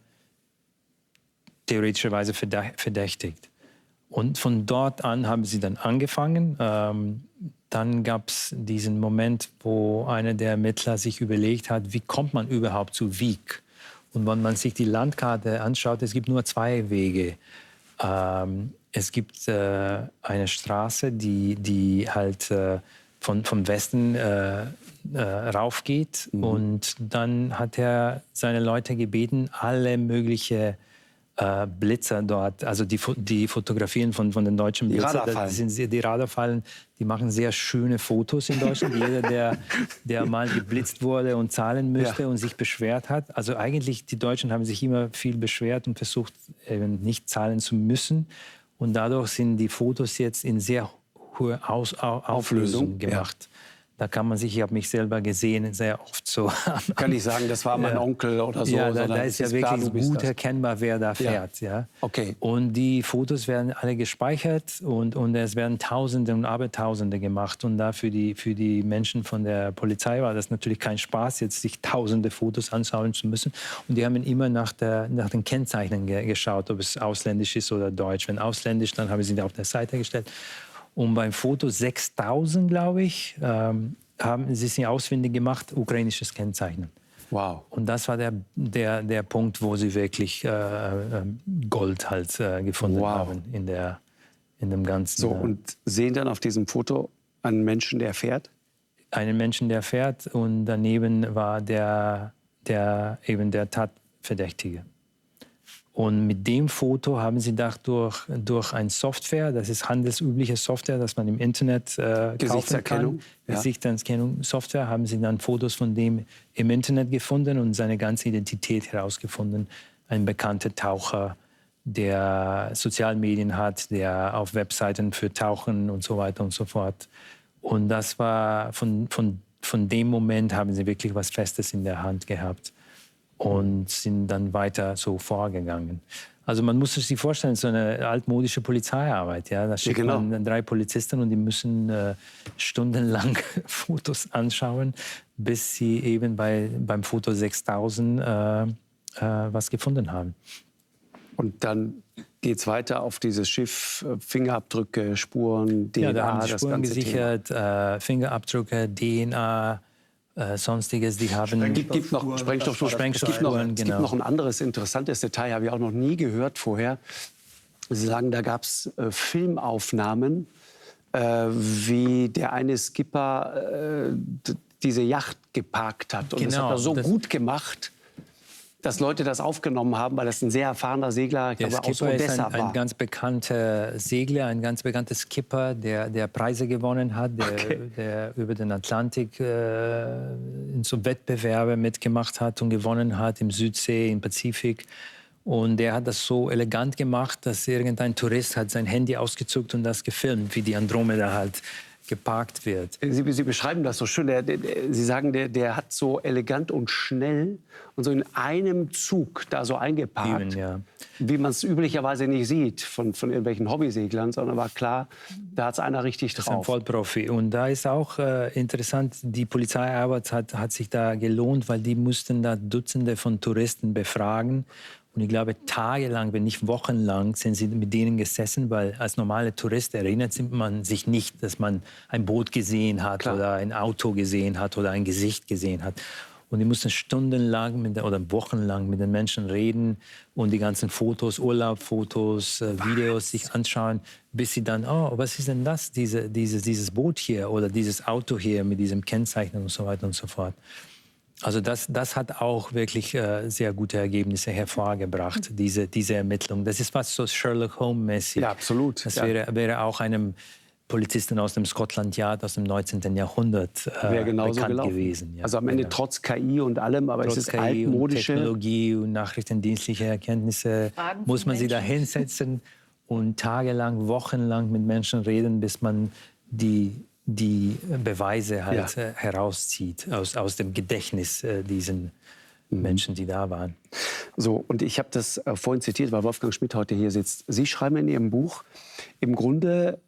E: theoretischerweise verdächtigt. Und von dort an haben sie dann angefangen. Ähm, dann gab es diesen Moment, wo einer der Ermittler sich überlegt hat, wie kommt man überhaupt zu Wiek? Und wenn man sich die Landkarte anschaut, es gibt nur zwei Wege. Ähm, Es gibt äh, eine Straße, die, die halt äh, von, vom Westen äh, äh, raufgeht. Mhm. Und dann hat er seine Leute gebeten, alle möglichen äh, Blitzer dort, also die, die Fotografien von, von den deutschen Blitzern, die Radarfallen. Die Radarfallen, die machen sehr schöne Fotos in Deutschland. Jeder, der, der mal geblitzt wurde und zahlen müsste ja. und sich beschwert hat. Also eigentlich, die Deutschen haben sich immer viel beschwert und versucht, eben nicht zahlen zu müssen. Und dadurch sind die Fotos jetzt in sehr hoher Aus Auflösung, Auflösung gemacht. Ja. Da kann man sich, ich habe mich selber gesehen, sehr oft so.
A: Kann ich sagen, das war mein ja. Onkel oder so.
E: Ja, da, da ist ja wirklich klar, gut erkennbar, wer da fährt. Ja. Ja.
A: Okay.
E: Und die Fotos werden alle gespeichert und, und es werden Tausende und Abertausende gemacht. Und da für die, für die Menschen von der Polizei war das natürlich kein Spaß, jetzt sich Tausende Fotos anschauen zu müssen. Und die haben immer nach, der, nach den Kennzeichen ge geschaut, ob es ausländisch ist oder deutsch. Wenn ausländisch, dann haben sie die auf der Seite gestellt. Und beim Foto sechstausend, glaube ich, ähm, haben sie es ausfindig gemacht, ukrainisches Kennzeichen.
A: Wow.
E: Und das war der, der, der Punkt, wo sie wirklich äh, Gold halt äh, gefunden wow. haben in, der, in dem Ganzen.
A: So, und sehen dann auf diesem Foto einen Menschen, der fährt?
E: Einen Menschen, der fährt, und daneben war der, der, eben der Tatverdächtige. Und mit dem Foto haben sie gedacht, durch, durch eine Software, das ist handelsübliche Software, das man im Internet äh, kaufen kann,
A: ja.
E: Gesichtserkennung Software, haben sie dann Fotos von dem im Internet gefunden und seine ganze Identität herausgefunden. Ein bekannter Taucher, der Sozialmedien hat, der auf Webseiten für Tauchen und so weiter und so fort. Und das war, von, von, von dem Moment haben sie wirklich was Festes in der Hand gehabt. Und sind dann weiter so vorgegangen. Also man muss sich vorstellen, so eine altmodische Polizeiarbeit. Ja? Da schickt ja, genau. man drei Polizisten und die müssen äh, stundenlang Fotos anschauen, bis sie eben bei, beim Foto sechstausend äh, äh, was gefunden haben.
A: Und dann geht es weiter auf dieses Schiff, Fingerabdrücke, Spuren, D N A,
E: ja, da haben die
A: das
E: Spuren
A: ganze
E: gesichert, äh, Fingerabdrücke, D N A, Äh, sonstiges, die haben...
A: Es gibt, gibt noch Sprengstoff, Sprengstoff, es, gibt noch, genau. es gibt noch ein anderes interessantes Detail, habe ich auch noch nie gehört vorher. Sie sagen, da gab es äh, Filmaufnahmen, äh, wie der eine Skipper äh, diese Yacht geparkt hat. Und
E: genau,
A: das hat er so
E: das,
A: gut gemacht, dass Leute das aufgenommen haben, weil das ein sehr erfahrener Segler, ich
E: der
A: glaube, aus
E: Skipper
A: Odessa
E: ist ein,
A: war.
E: ein ganz bekannter Segler, ein ganz bekannter Skipper, der, der Preise gewonnen hat, der, okay. der über den Atlantik äh, in so Wettbewerbe mitgemacht hat und gewonnen hat, im Südsee, im Pazifik. Und der hat das so elegant gemacht, dass irgendein Tourist hat sein Handy ausgezuckt und das gefilmt, wie die Andromeda halt geparkt wird.
A: Sie, Sie beschreiben das so schön. Der, der, Sie sagen, der, der hat so elegant und schnell und so in einem Zug da so eingeparkt,
E: Üben, ja.
A: wie man es üblicherweise nicht sieht von, von irgendwelchen Hobbyseglern, sondern war klar, da hat es einer richtig drauf.
E: Das ist ein Vollprofi. Und da ist auch äh, interessant, die Polizeiarbeit hat, hat sich da gelohnt, weil die mussten da Dutzende von Touristen befragen. Und ich glaube, tagelang, wenn nicht wochenlang, sind sie mit denen gesessen, weil als normaler Tourist erinnert man sich nicht, dass man ein Boot gesehen hat Klar. oder ein Auto gesehen hat oder ein Gesicht gesehen hat. Und die mussten stundenlang mit, oder wochenlang mit den Menschen reden und die ganzen Fotos, Urlaubsfotos, äh, Videos sich anschauen, bis sie dann, oh, was ist denn das, diese, dieses, dieses Boot hier oder dieses Auto hier mit diesem Kennzeichen und so weiter und so fort. Also das, das hat auch wirklich äh, sehr gute Ergebnisse hervorgebracht, diese, diese Ermittlung. Das ist fast so Sherlock Holmes-mäßig.
A: Ja, absolut.
E: Das
A: ja.
E: wäre, wäre auch einem Polizisten aus dem Scotland Yard aus dem neunzehnten Jahrhundert äh, bekannt gelaufen. gewesen. Ja.
A: Also am Ende ja. trotz K I und allem, aber trotz es ist K I altmodische...
E: Und Technologie und nachrichtendienstliche Erkenntnisse, Fragen muss man sie da hinsetzen und tagelang, wochenlang mit Menschen reden, bis man die... die Beweise halt ja. äh, herauszieht aus, aus dem Gedächtnis äh, diesen mhm. Menschen, die da waren.
A: So, und ich habe das äh, vorhin zitiert, weil Wolfgang Schmidt heute hier sitzt. Sie schreiben in Ihrem Buch, im Grunde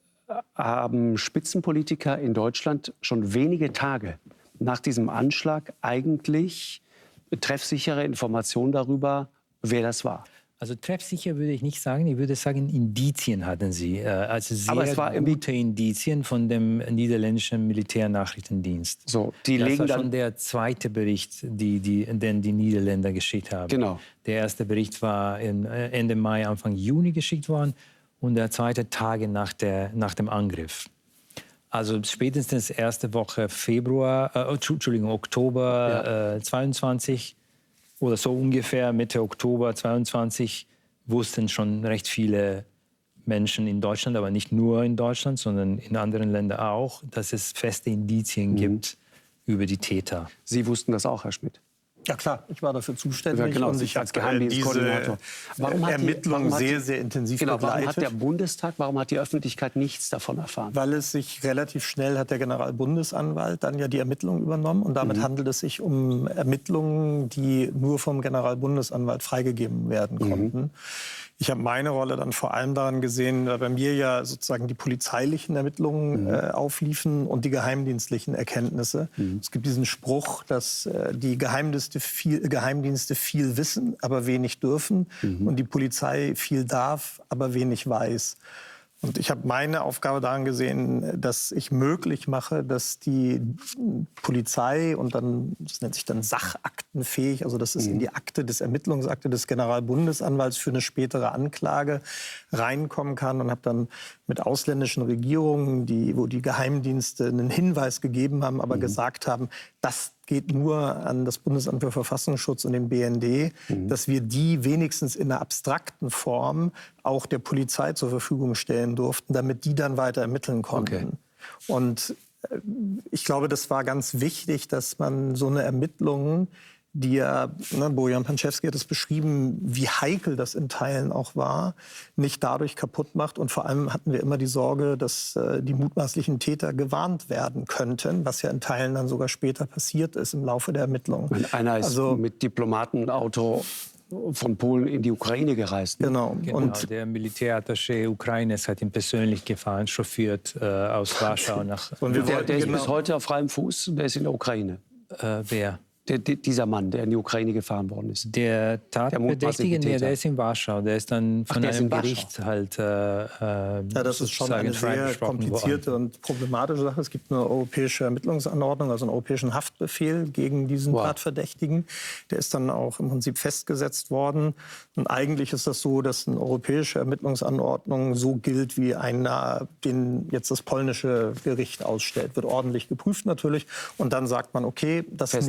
A: haben Spitzenpolitiker in Deutschland schon wenige Tage nach diesem Anschlag eigentlich treffsichere Informationen darüber, wer das war.
E: Also treffsicher würde ich nicht sagen, ich würde sagen, Indizien hatten sie. Also sehr
A: Aber es war
E: gute Indizien von dem niederländischen Militärnachrichtendienst.
A: So, die
E: das
A: legen
E: war
A: dann
E: schon der zweite Bericht, die, die, den die Niederländer geschickt haben.
A: Genau.
E: Der erste Bericht war Ende Mai, Anfang Juni geschickt worden und der zweite Tage nach, der, nach dem Angriff. Also spätestens erste Woche Februar, äh, Entschuldigung, Oktober ja. äh, zweiundzwanzig oder so ungefähr Mitte Oktober zweiundzwanzig wussten schon recht viele Menschen in Deutschland, aber nicht nur in Deutschland, sondern in anderen Ländern auch, dass es feste Indizien mhm. gibt über die Täter.
A: Sie wussten das auch, Herr Schmidt?
B: Ja klar, ich war dafür zuständig.
A: Ja, genau,
B: und ich
A: als Geheimdienstkoordinator.
B: Warum hat Ermittlungen die, warum sehr, sehr intensiv
A: genau,
B: begleitet.
A: Warum hat der Bundestag, warum hat die Öffentlichkeit nichts davon erfahren?
B: Weil es sich relativ schnell hat der Generalbundesanwalt dann ja die Ermittlungen übernommen. Und damit mhm. handelt es sich um Ermittlungen, die nur vom Generalbundesanwalt freigegeben werden konnten. Mhm. Ich habe meine Rolle dann vor allem daran gesehen, da bei mir ja sozusagen die polizeilichen Ermittlungen mhm. äh, aufliefen und die geheimdienstlichen Erkenntnisse. Mhm. Es gibt diesen Spruch, dass äh, die Geheimdienste viel, Geheimdienste viel wissen, aber wenig dürfen mhm. und die Polizei viel darf, aber wenig weiß. Und ich habe meine Aufgabe daran gesehen, dass ich möglich mache, dass die Polizei und dann, das nennt sich dann sachaktenfähig, also dass es in die Akte des Ermittlungsakte des Generalbundesanwalts für eine spätere Anklage reinkommen kann und habe dann mit ausländischen Regierungen, die, wo die Geheimdienste einen Hinweis gegeben haben, aber mhm. gesagt haben, das geht nur an das Bundesamt für Verfassungsschutz und den B N D, mhm. dass wir die wenigstens in einer abstrakten Form auch der Polizei zur Verfügung stellen durften, damit die dann weiter ermitteln konnten. Okay. Und ich glaube, das war ganz wichtig, dass man so eine Ermittlung, die ja, ne, Bojan Pančevský hat es beschrieben, wie heikel das in Teilen auch war, nicht dadurch kaputt macht. Und vor allem hatten wir immer die Sorge, dass äh, die mutmaßlichen Täter gewarnt werden könnten, was ja in Teilen dann sogar später passiert ist im Laufe der Ermittlungen.
A: Einer ist also mit Diplomatenauto von Polen in die Ukraine gereist.
B: Ne? Genau.
E: genau. Und der Militärattaché Ukraines hat ihn persönlich gefahren, chauffiert äh, aus Warschau nach...
A: Und wir der der ist genau bis heute auf freiem Fuß, der ist in der Ukraine.
E: Äh, wer?
A: Der, dieser Mann, der in die Ukraine gefahren worden ist.
E: Der Tatverdächtige, der, der ist in Warschau. Der ist dann von Ach, einem Gericht halt äh,
B: Ja, das ist schon eine sehr komplizierte worden. und problematische Sache. Es gibt eine europäische Ermittlungsanordnung, also einen europäischen Haftbefehl gegen diesen wow. Tatverdächtigen. Der ist dann auch im Prinzip festgesetzt worden. Und eigentlich ist das so, dass eine europäische Ermittlungsanordnung so gilt, wie einer, den jetzt das polnische Gericht ausstellt. Wird ordentlich geprüft natürlich. Und dann sagt man, okay, das Festnahme. nehmen wir jetzt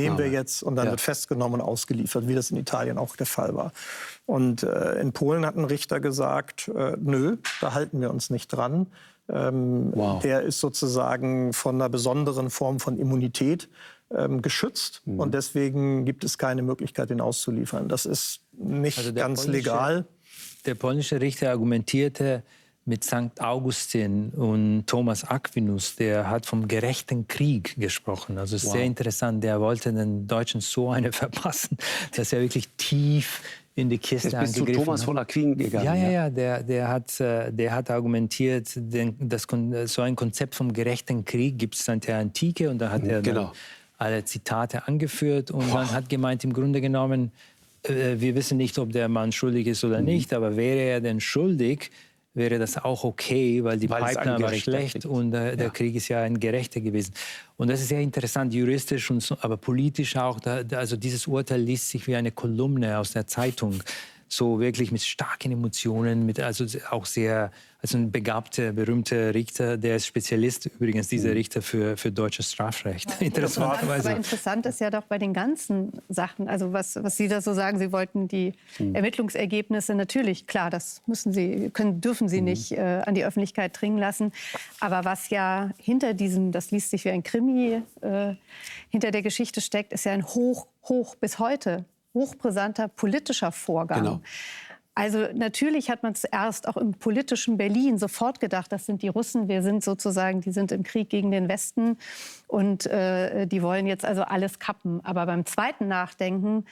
B: jetzt und dann
A: Ja.
B: wird festgenommen und ausgeliefert, wie das in Italien auch der Fall war. Und äh, in Polen hat ein Richter gesagt, äh, nö, da halten wir uns nicht dran. Ähm,
A: Wow.
B: Der ist sozusagen von einer besonderen Form von Immunität ähm, geschützt. Mhm. Und deswegen gibt es keine Möglichkeit, ihn auszuliefern. Das ist nicht
E: Also der
B: ganz
E: polnische-
B: legal.
E: Der polnische Richter argumentierte mit Sankt Augustin und Thomas Aquinas, der hat vom gerechten Krieg gesprochen. Also
A: Wow.
E: sehr interessant. Der wollte den Deutschen so eine verpassen, dass er wirklich tief in die Kiste
A: Jetzt bist du
E: angegriffen
A: Thomas
E: hat.
A: von Aquin gegangen.
E: Ja, ja, ja. Der, der, hat, äh, der hat argumentiert, den, das, Kon- so ein Konzept vom gerechten Krieg gibt es seit der Antike. Und da hat er
A: Genau.
E: dann alle Zitate angeführt und dann hat gemeint, im Grunde genommen, äh, wir wissen nicht, ob der Mann schuldig ist oder nicht, aber wäre er denn schuldig, wäre das auch okay, weil die
A: Weil es ein
E: Pipeline war
A: gerechter
E: schlecht
A: Krieg ist.
E: und äh, der
A: Ja.
E: Krieg ist ja ein gerechter gewesen. Und das ist sehr interessant, juristisch, und so, aber politisch auch. Da, da, also dieses Urteil liest sich wie eine Kolumne aus der Zeitung. So wirklich mit starken Emotionen, mit also auch sehr, also ein begabter, berühmter Richter, der ist Spezialist übrigens, dieser Richter für, für deutsches Strafrecht.
C: Aber
E: Interessanterweise.
C: interessant ist ja doch bei den ganzen Sachen, also was, was Sie da so sagen, Sie wollten die
A: Mhm.
C: Ermittlungsergebnisse, natürlich, klar, das müssen Sie, können, dürfen Sie
A: Mhm.
C: nicht äh, an die Öffentlichkeit dringen lassen. Aber was ja hinter diesem, das liest sich wie ein Krimi, äh, hinter der Geschichte steckt, ist ja ein hoch, hoch bis heute hochbrisanter politischer Vorgang.
A: Genau.
C: Also natürlich hat man zuerst auch im politischen Berlin sofort gedacht, das sind die Russen, wir sind sozusagen, die sind im Krieg gegen den Westen und äh, die wollen jetzt also alles kappen. Aber beim zweiten Nachdenken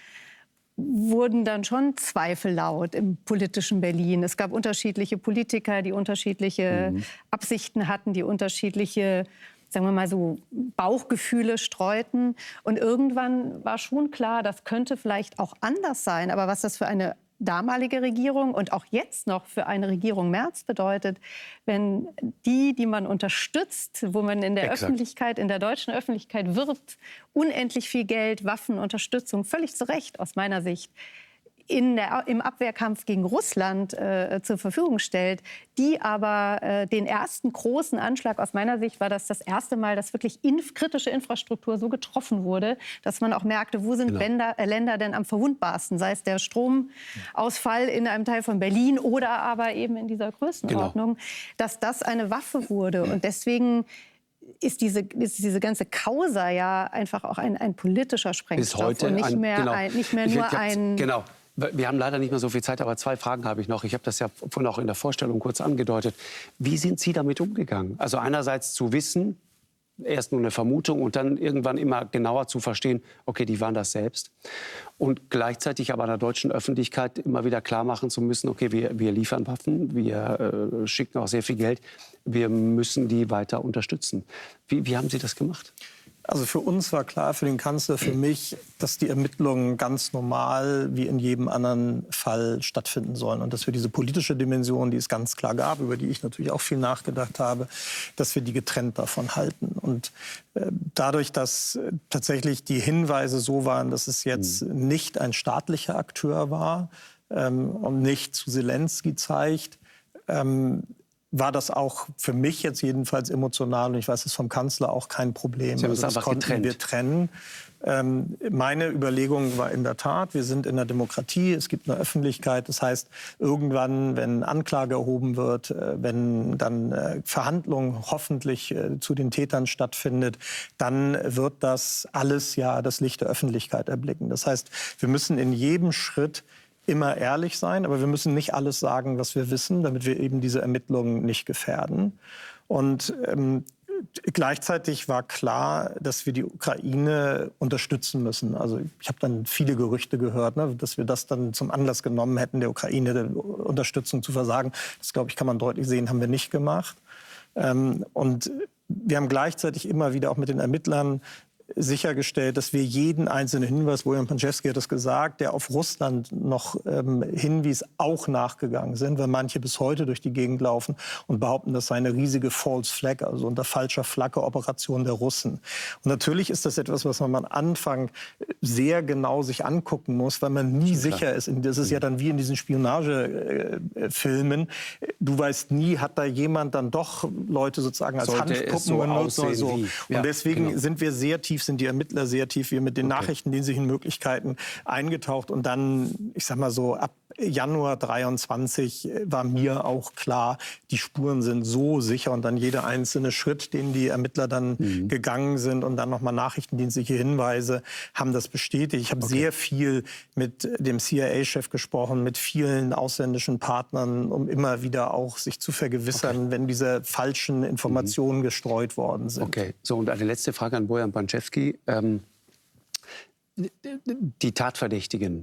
C: wurden dann schon Zweifel laut im politischen Berlin. Es gab unterschiedliche Politiker, die unterschiedliche mhm. Absichten hatten, die unterschiedliche, sagen wir mal so, Bauchgefühle streuten. Und irgendwann war schon klar, das könnte vielleicht auch anders sein. Aber was das für eine damalige Regierung und auch jetzt noch für eine Regierung Merz bedeutet, wenn die, die man unterstützt, wo man in der
A: Exakt.
C: Öffentlichkeit, in der deutschen Öffentlichkeit wirbt, unendlich viel Geld, Waffen, Unterstützung, völlig zu Recht aus meiner Sicht, in der, im Abwehrkampf gegen Russland äh, zur Verfügung stellt, die aber äh, den ersten großen Anschlag, aus meiner Sicht war das das erste Mal, dass wirklich inf kritische Infrastruktur so getroffen wurde, dass man auch merkte, wo sind
A: Genau.
C: Länder, äh, Länder denn am verwundbarsten, sei es der Stromausfall in einem Teil von Berlin oder aber eben in dieser Größenordnung,
A: Genau.
C: dass das eine Waffe wurde. Und deswegen ist diese, ist diese ganze Causa ja einfach auch ein, ein politischer Sprengstoff
A: Bis heute
C: und nicht
A: ein-
C: mehr,
A: genau.
C: ein, nicht mehr
A: Ich-
C: nur
A: ich hab's-
C: ein...
A: Genau. Wir haben leider nicht mehr so viel Zeit, aber zwei Fragen habe ich noch. Ich habe das ja vorhin auch in der Vorstellung kurz angedeutet. Wie sind Sie damit umgegangen? Also einerseits zu wissen, erst nur eine Vermutung und dann irgendwann immer genauer zu verstehen, okay, die waren das selbst. Und gleichzeitig aber der deutschen Öffentlichkeit immer wieder klar machen zu müssen, okay, wir, wir liefern Waffen, wir äh, schicken auch sehr viel Geld, wir müssen die weiter unterstützen. Wie, wie haben Sie das gemacht?
B: Also für uns war klar, für den Kanzler, für mich, dass die Ermittlungen ganz normal wie in jedem anderen Fall stattfinden sollen. Und dass wir diese politische Dimension, die es ganz klar gab, über die ich natürlich auch viel nachgedacht habe, dass wir die getrennt davon halten. Und äh, dadurch, dass äh, tatsächlich die Hinweise so waren, dass es jetzt mhm. nicht ein staatlicher Akteur war ähm, und nicht zu Zelensky zeigt, ähm, war das auch für mich jetzt jedenfalls emotional, und ich weiß es vom Kanzler, auch kein Problem.
A: Sie haben es
B: also das
A: einfach
B: konnten
A: getrennt.
B: wir trennen. Ähm, meine Überlegung war in der Tat, wir sind in der Demokratie, es gibt eine Öffentlichkeit. Das heißt, irgendwann, wenn Anklage erhoben wird, äh, wenn dann äh, Verhandlungen hoffentlich äh, zu den Tätern stattfindet, dann wird das alles ja das Licht der Öffentlichkeit erblicken. Das heißt, wir müssen in jedem Schritt immer ehrlich sein, aber wir müssen nicht alles sagen, was wir wissen, damit wir eben diese Ermittlungen nicht gefährden. Und ähm, gleichzeitig war klar, dass wir die Ukraine unterstützen müssen. Also ich habe dann viele Gerüchte gehört, ne, dass wir das dann zum Anlass genommen hätten, der Ukraine Unterstützung zu versagen. Das, glaube ich, kann man deutlich sehen, haben wir nicht gemacht. Ähm, und wir haben gleichzeitig immer wieder auch mit den Ermittlern sichergestellt, dass wir jeden einzelnen Hinweis, Wojan Panczewski hat das gesagt, der auf Russland noch ähm, hinwies, auch nachgegangen sind, weil manche bis heute durch die Gegend laufen und behaupten, das sei eine riesige False Flag, also unter falscher Flagge Operation der Russen. Und natürlich ist das etwas, was man am Anfang sehr genau sich angucken muss, weil man nie sicher ist. Das ist ja dann wie in diesen Spionagefilmen. Du weißt nie, hat da jemand dann doch Leute sozusagen als
A: Sollte es
B: Handpuppen
A: so
B: benutzt oder
A: aussehen
B: so.
A: wie.
B: Und
A: Ja,
B: deswegen
A: genau.
B: sind wir sehr tief tief, sind die Ermittler sehr tief, wir mit den okay. nachrichtendienstlichen Möglichkeiten eingetaucht. Und dann, ich sag mal so, ab Januar dreiundzwanzig war mir auch klar, die Spuren sind so sicher und dann jeder einzelne Schritt, den die Ermittler dann mhm. gegangen sind und dann nochmal nachrichtendienstliche Hinweise haben das bestätigt. Ich habe okay. sehr viel mit dem C I A-Chef gesprochen, mit vielen ausländischen Partnern, um immer wieder auch sich zu vergewissern, okay. wenn diese falschen Informationen mhm. gestreut worden sind.
A: Okay, so und eine letzte Frage an Bojan Pančevský. Ähm, die Tatverdächtigen,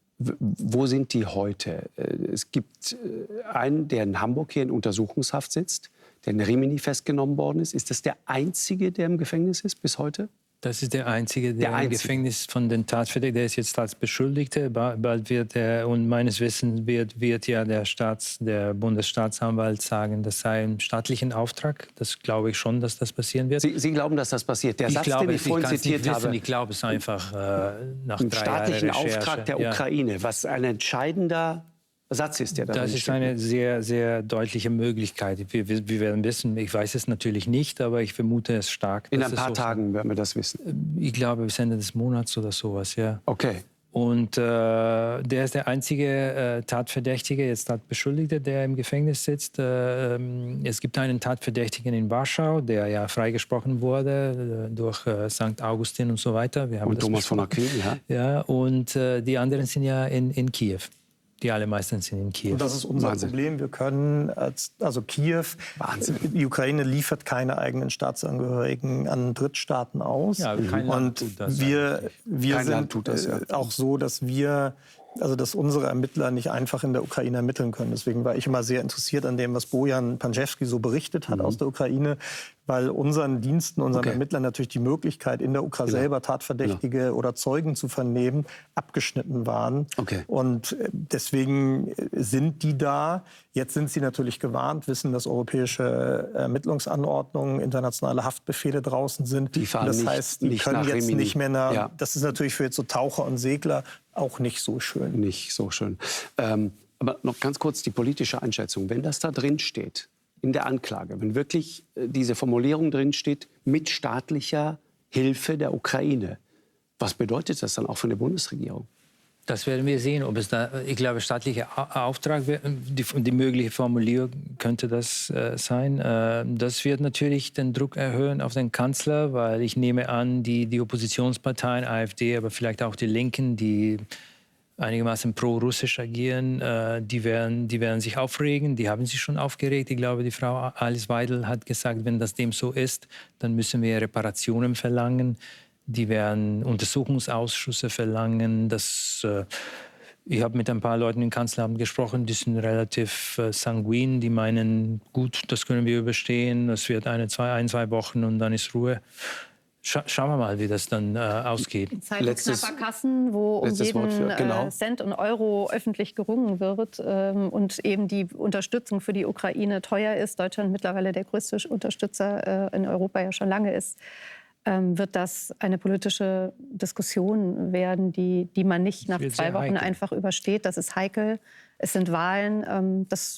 A: wo sind die heute? Es gibt einen, der in Hamburg hier in Untersuchungshaft sitzt, der in Rimini festgenommen worden ist. Ist das der einzige, der im Gefängnis ist bis heute?
E: Das ist der Einzige, der, der Einzige. im Gefängnis von den Tatverdächtigen, der ist jetzt als Beschuldigter. Bald wird er, und meines Wissens wird, wird ja der, Staats-, der Bundesstaatsanwalt sagen, das sei ein staatlichen Auftrag. Das glaube ich schon, dass das passieren wird.
A: Sie, Sie glauben, dass das passiert? Der
E: ich
A: Satz,
E: glaube,
A: den ich vorhin zitiert
E: wissen,
A: habe.
E: Ich glaube es einfach äh, nach
A: Im
E: drei
A: staatlichen
E: Jahre Recherche.
A: Auftrag der
E: ja.
A: Ukraine, was ein entscheidender Satz ist, der da
E: Das ist eine sehr, sehr deutliche Möglichkeit. Wir, wir, wir werden wissen, ich weiß es natürlich nicht, aber ich vermute es stark.
A: In ein paar so Tagen werden wir das wissen.
E: Ich glaube, bis Ende des Monats oder sowas, ja.
A: Okay.
E: Und äh, der ist der einzige äh, Tatverdächtige, jetzt Tatbeschuldigte, der im Gefängnis sitzt. Äh, es gibt einen Tatverdächtigen in Warschau, der ja freigesprochen wurde äh, durch äh, Sankt Augustin und so weiter. Wir haben
A: und Thomas von Aquin, ja.
E: Ja, und äh, die anderen sind ja in, in Kiew. Die alle meistens sind in Kiew.
B: Und das ist unser Wahnsinn. Problem. Wir können, als, also Kiew, Wahnsinn. Die Ukraine liefert keine eigenen Staatsangehörigen an Drittstaaten aus.
E: Ja, kein Land
B: und tut das, wir, wir kein sind Land tut das, ja. auch so, dass wir, also dass unsere Ermittler nicht einfach in der Ukraine ermitteln können. Deswegen war ich immer sehr interessiert an dem, was Bojan Pančevský so berichtet hat mhm. aus der Ukraine, weil unseren Diensten, unseren okay. Ermittlern natürlich die Möglichkeit, in der Ukraine genau. selber Tatverdächtige genau. oder Zeugen zu vernehmen, abgeschnitten waren.
A: Okay.
B: Und deswegen sind die da. Jetzt sind sie natürlich gewarnt, wissen, dass europäische Ermittlungsanordnungen, internationale Haftbefehle draußen sind.
A: Die fahren
B: das
A: nicht,
B: heißt, die
A: nicht
B: können
A: nach
B: jetzt
A: Rimini.
B: nicht mehr nach,
A: ja.
B: Das ist natürlich für jetzt so Taucher und Segler auch nicht so schön.
A: Nicht so schön. Ähm, aber noch ganz kurz die politische Einschätzung. Wenn das da drin steht, in der Anklage, wenn wirklich äh, diese Formulierung drin steht, mit staatlicher Hilfe der Ukraine, was bedeutet das dann auch für eine Bundesregierung?
E: Das werden wir sehen, ob es da, ich glaube, staatlicher Auftrag, die, die mögliche Formulierung könnte das äh, sein. Äh, das wird natürlich den Druck erhöhen auf den Kanzler, weil ich nehme an, die, die Oppositionsparteien, AfD, aber vielleicht auch die Linken, die einigermaßen pro-russisch agieren, äh, die, werden, die werden sich aufregen, die haben sich schon aufgeregt. Ich glaube, die Frau Alice Weidel hat gesagt, wenn das dem so ist, dann müssen wir Reparationen verlangen. Die werden Untersuchungsausschüsse verlangen. Das, äh, ich habe mit ein paar Leuten im Kanzleramt gesprochen, die sind relativ äh, sanguin. Die meinen, gut, das können wir überstehen. Das wird eine, zwei, ein, zwei Wochen und dann ist Ruhe. Scha schauen wir mal, wie das dann äh, ausgeht.
C: In Zeiten knapper Kassen, wo um jeden für, genau. äh, Cent und Euro öffentlich gerungen wird ähm, und eben die Unterstützung für die Ukraine teuer ist, Deutschland mittlerweile der größte Unterstützer äh, in Europa ja schon lange ist, ähm, wird das eine politische Diskussion werden, die, die man nicht nach zwei Wochen heikel. einfach übersteht. Das ist heikel. Es sind Wahlen. Ähm, das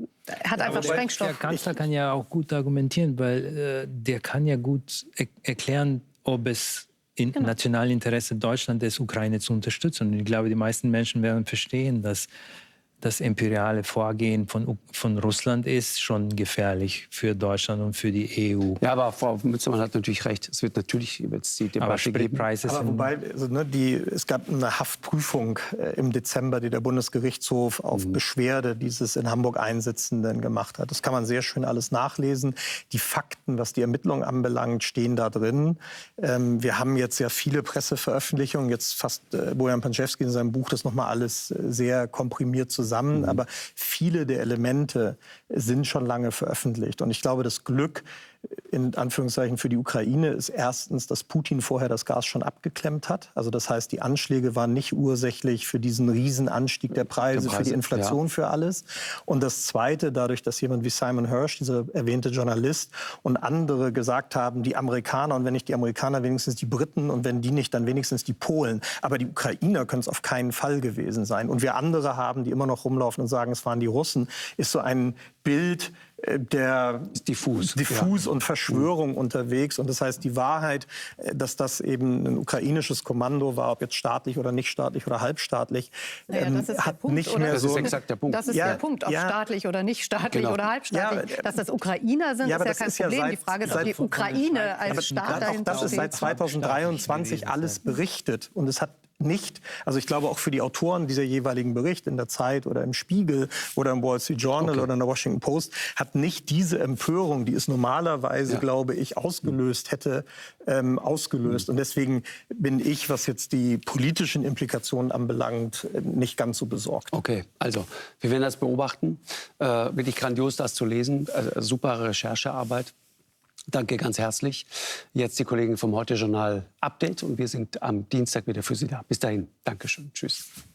C: hat ja, einfach Sprengstoff.
E: Der Kanzler kann ja auch gut argumentieren, weil äh, der kann ja gut er erklären, ob es im genau. nationalen Interesse Deutschlands ist, Ukraine zu unterstützen. Und ich glaube, die meisten Menschen werden verstehen, dass das imperiale Vorgehen von, von Russland ist schon gefährlich für Deutschland und für die E U.
A: Ja, aber Frau Mützemann hat natürlich recht. Es wird natürlich jetzt die Debatte geben.
B: Aber wobei, also, ne, die, es gab eine Haftprüfung äh, im Dezember, die der Bundesgerichtshof auf mhm. Beschwerde dieses in Hamburg Einsitzenden gemacht hat. Das kann man sehr schön alles nachlesen. Die Fakten, was die Ermittlungen anbelangt, stehen da drin. Ähm, wir haben jetzt ja viele Presseveröffentlichungen. Jetzt fasst äh, Bojan Pančevský in seinem Buch das nochmal alles äh, sehr komprimiert zusammen. Zusammen, mhm. aber viele der Elemente sind schon lange veröffentlicht. Und ich glaube, das Glück in Anführungszeichen für die Ukraine ist erstens, dass Putin vorher das Gas schon abgeklemmt hat. Also das heißt, die Anschläge waren nicht ursächlich für diesen Riesenanstieg der Preise, der Preise für die Inflation, ja. für alles. Und das Zweite, dadurch, dass jemand wie Simon Hirsch, dieser erwähnte Journalist, und andere gesagt haben, die Amerikaner, und wenn nicht die Amerikaner, wenigstens die Briten, und wenn die nicht, dann wenigstens die Polen. Aber die Ukrainer können es auf keinen Fall gewesen sein. Und wir andere haben, die immer noch rumlaufen und sagen, es waren die Russen, ist so ein Bild, der
A: ist diffus,
B: diffus
A: ja.
B: und Verschwörung mhm. unterwegs. Und das heißt, die Wahrheit, dass das eben ein ukrainisches Kommando war, ob jetzt staatlich oder nicht staatlich oder halbstaatlich,
C: naja,
B: ähm,
C: das ist
B: hat
C: Punkt,
B: nicht
C: oder?
B: mehr
A: das
B: so...
A: Das ist exakt der Punkt.
C: Das ist
B: ja,
C: der Punkt, ob
B: ja,
C: staatlich oder nicht staatlich
A: genau.
C: oder halbstaatlich.
B: Ja,
C: Dass das Ukrainer sind,
B: ja,
C: ist ja
B: das
C: kein
B: ist ja
C: Problem.
B: seit,
C: die Frage ist,
B: seit,
C: ob die Ukraine als Staat dahinter
B: Das ist seit zweitausenddreiundzwanzig alles berichtet. Und es hat nicht, also ich glaube auch für die Autoren dieser jeweiligen Berichte in der Zeit oder im Spiegel oder im Wall Street Journal okay. oder in der Washington Post, hat nicht diese Empörung, die es normalerweise, ja. glaube ich, ausgelöst hätte, ähm, ausgelöst. Mhm. Und deswegen bin ich, was jetzt die politischen Implikationen anbelangt, nicht ganz so besorgt.
A: Okay, also wir werden das beobachten. Äh, wirklich grandios, das zu lesen. Äh, super Recherchearbeit. Danke ganz herzlich. Jetzt die Kollegen vom Heute-Journal Update und wir sind am Dienstag wieder für Sie da. Bis dahin, Dankeschön. Tschüss.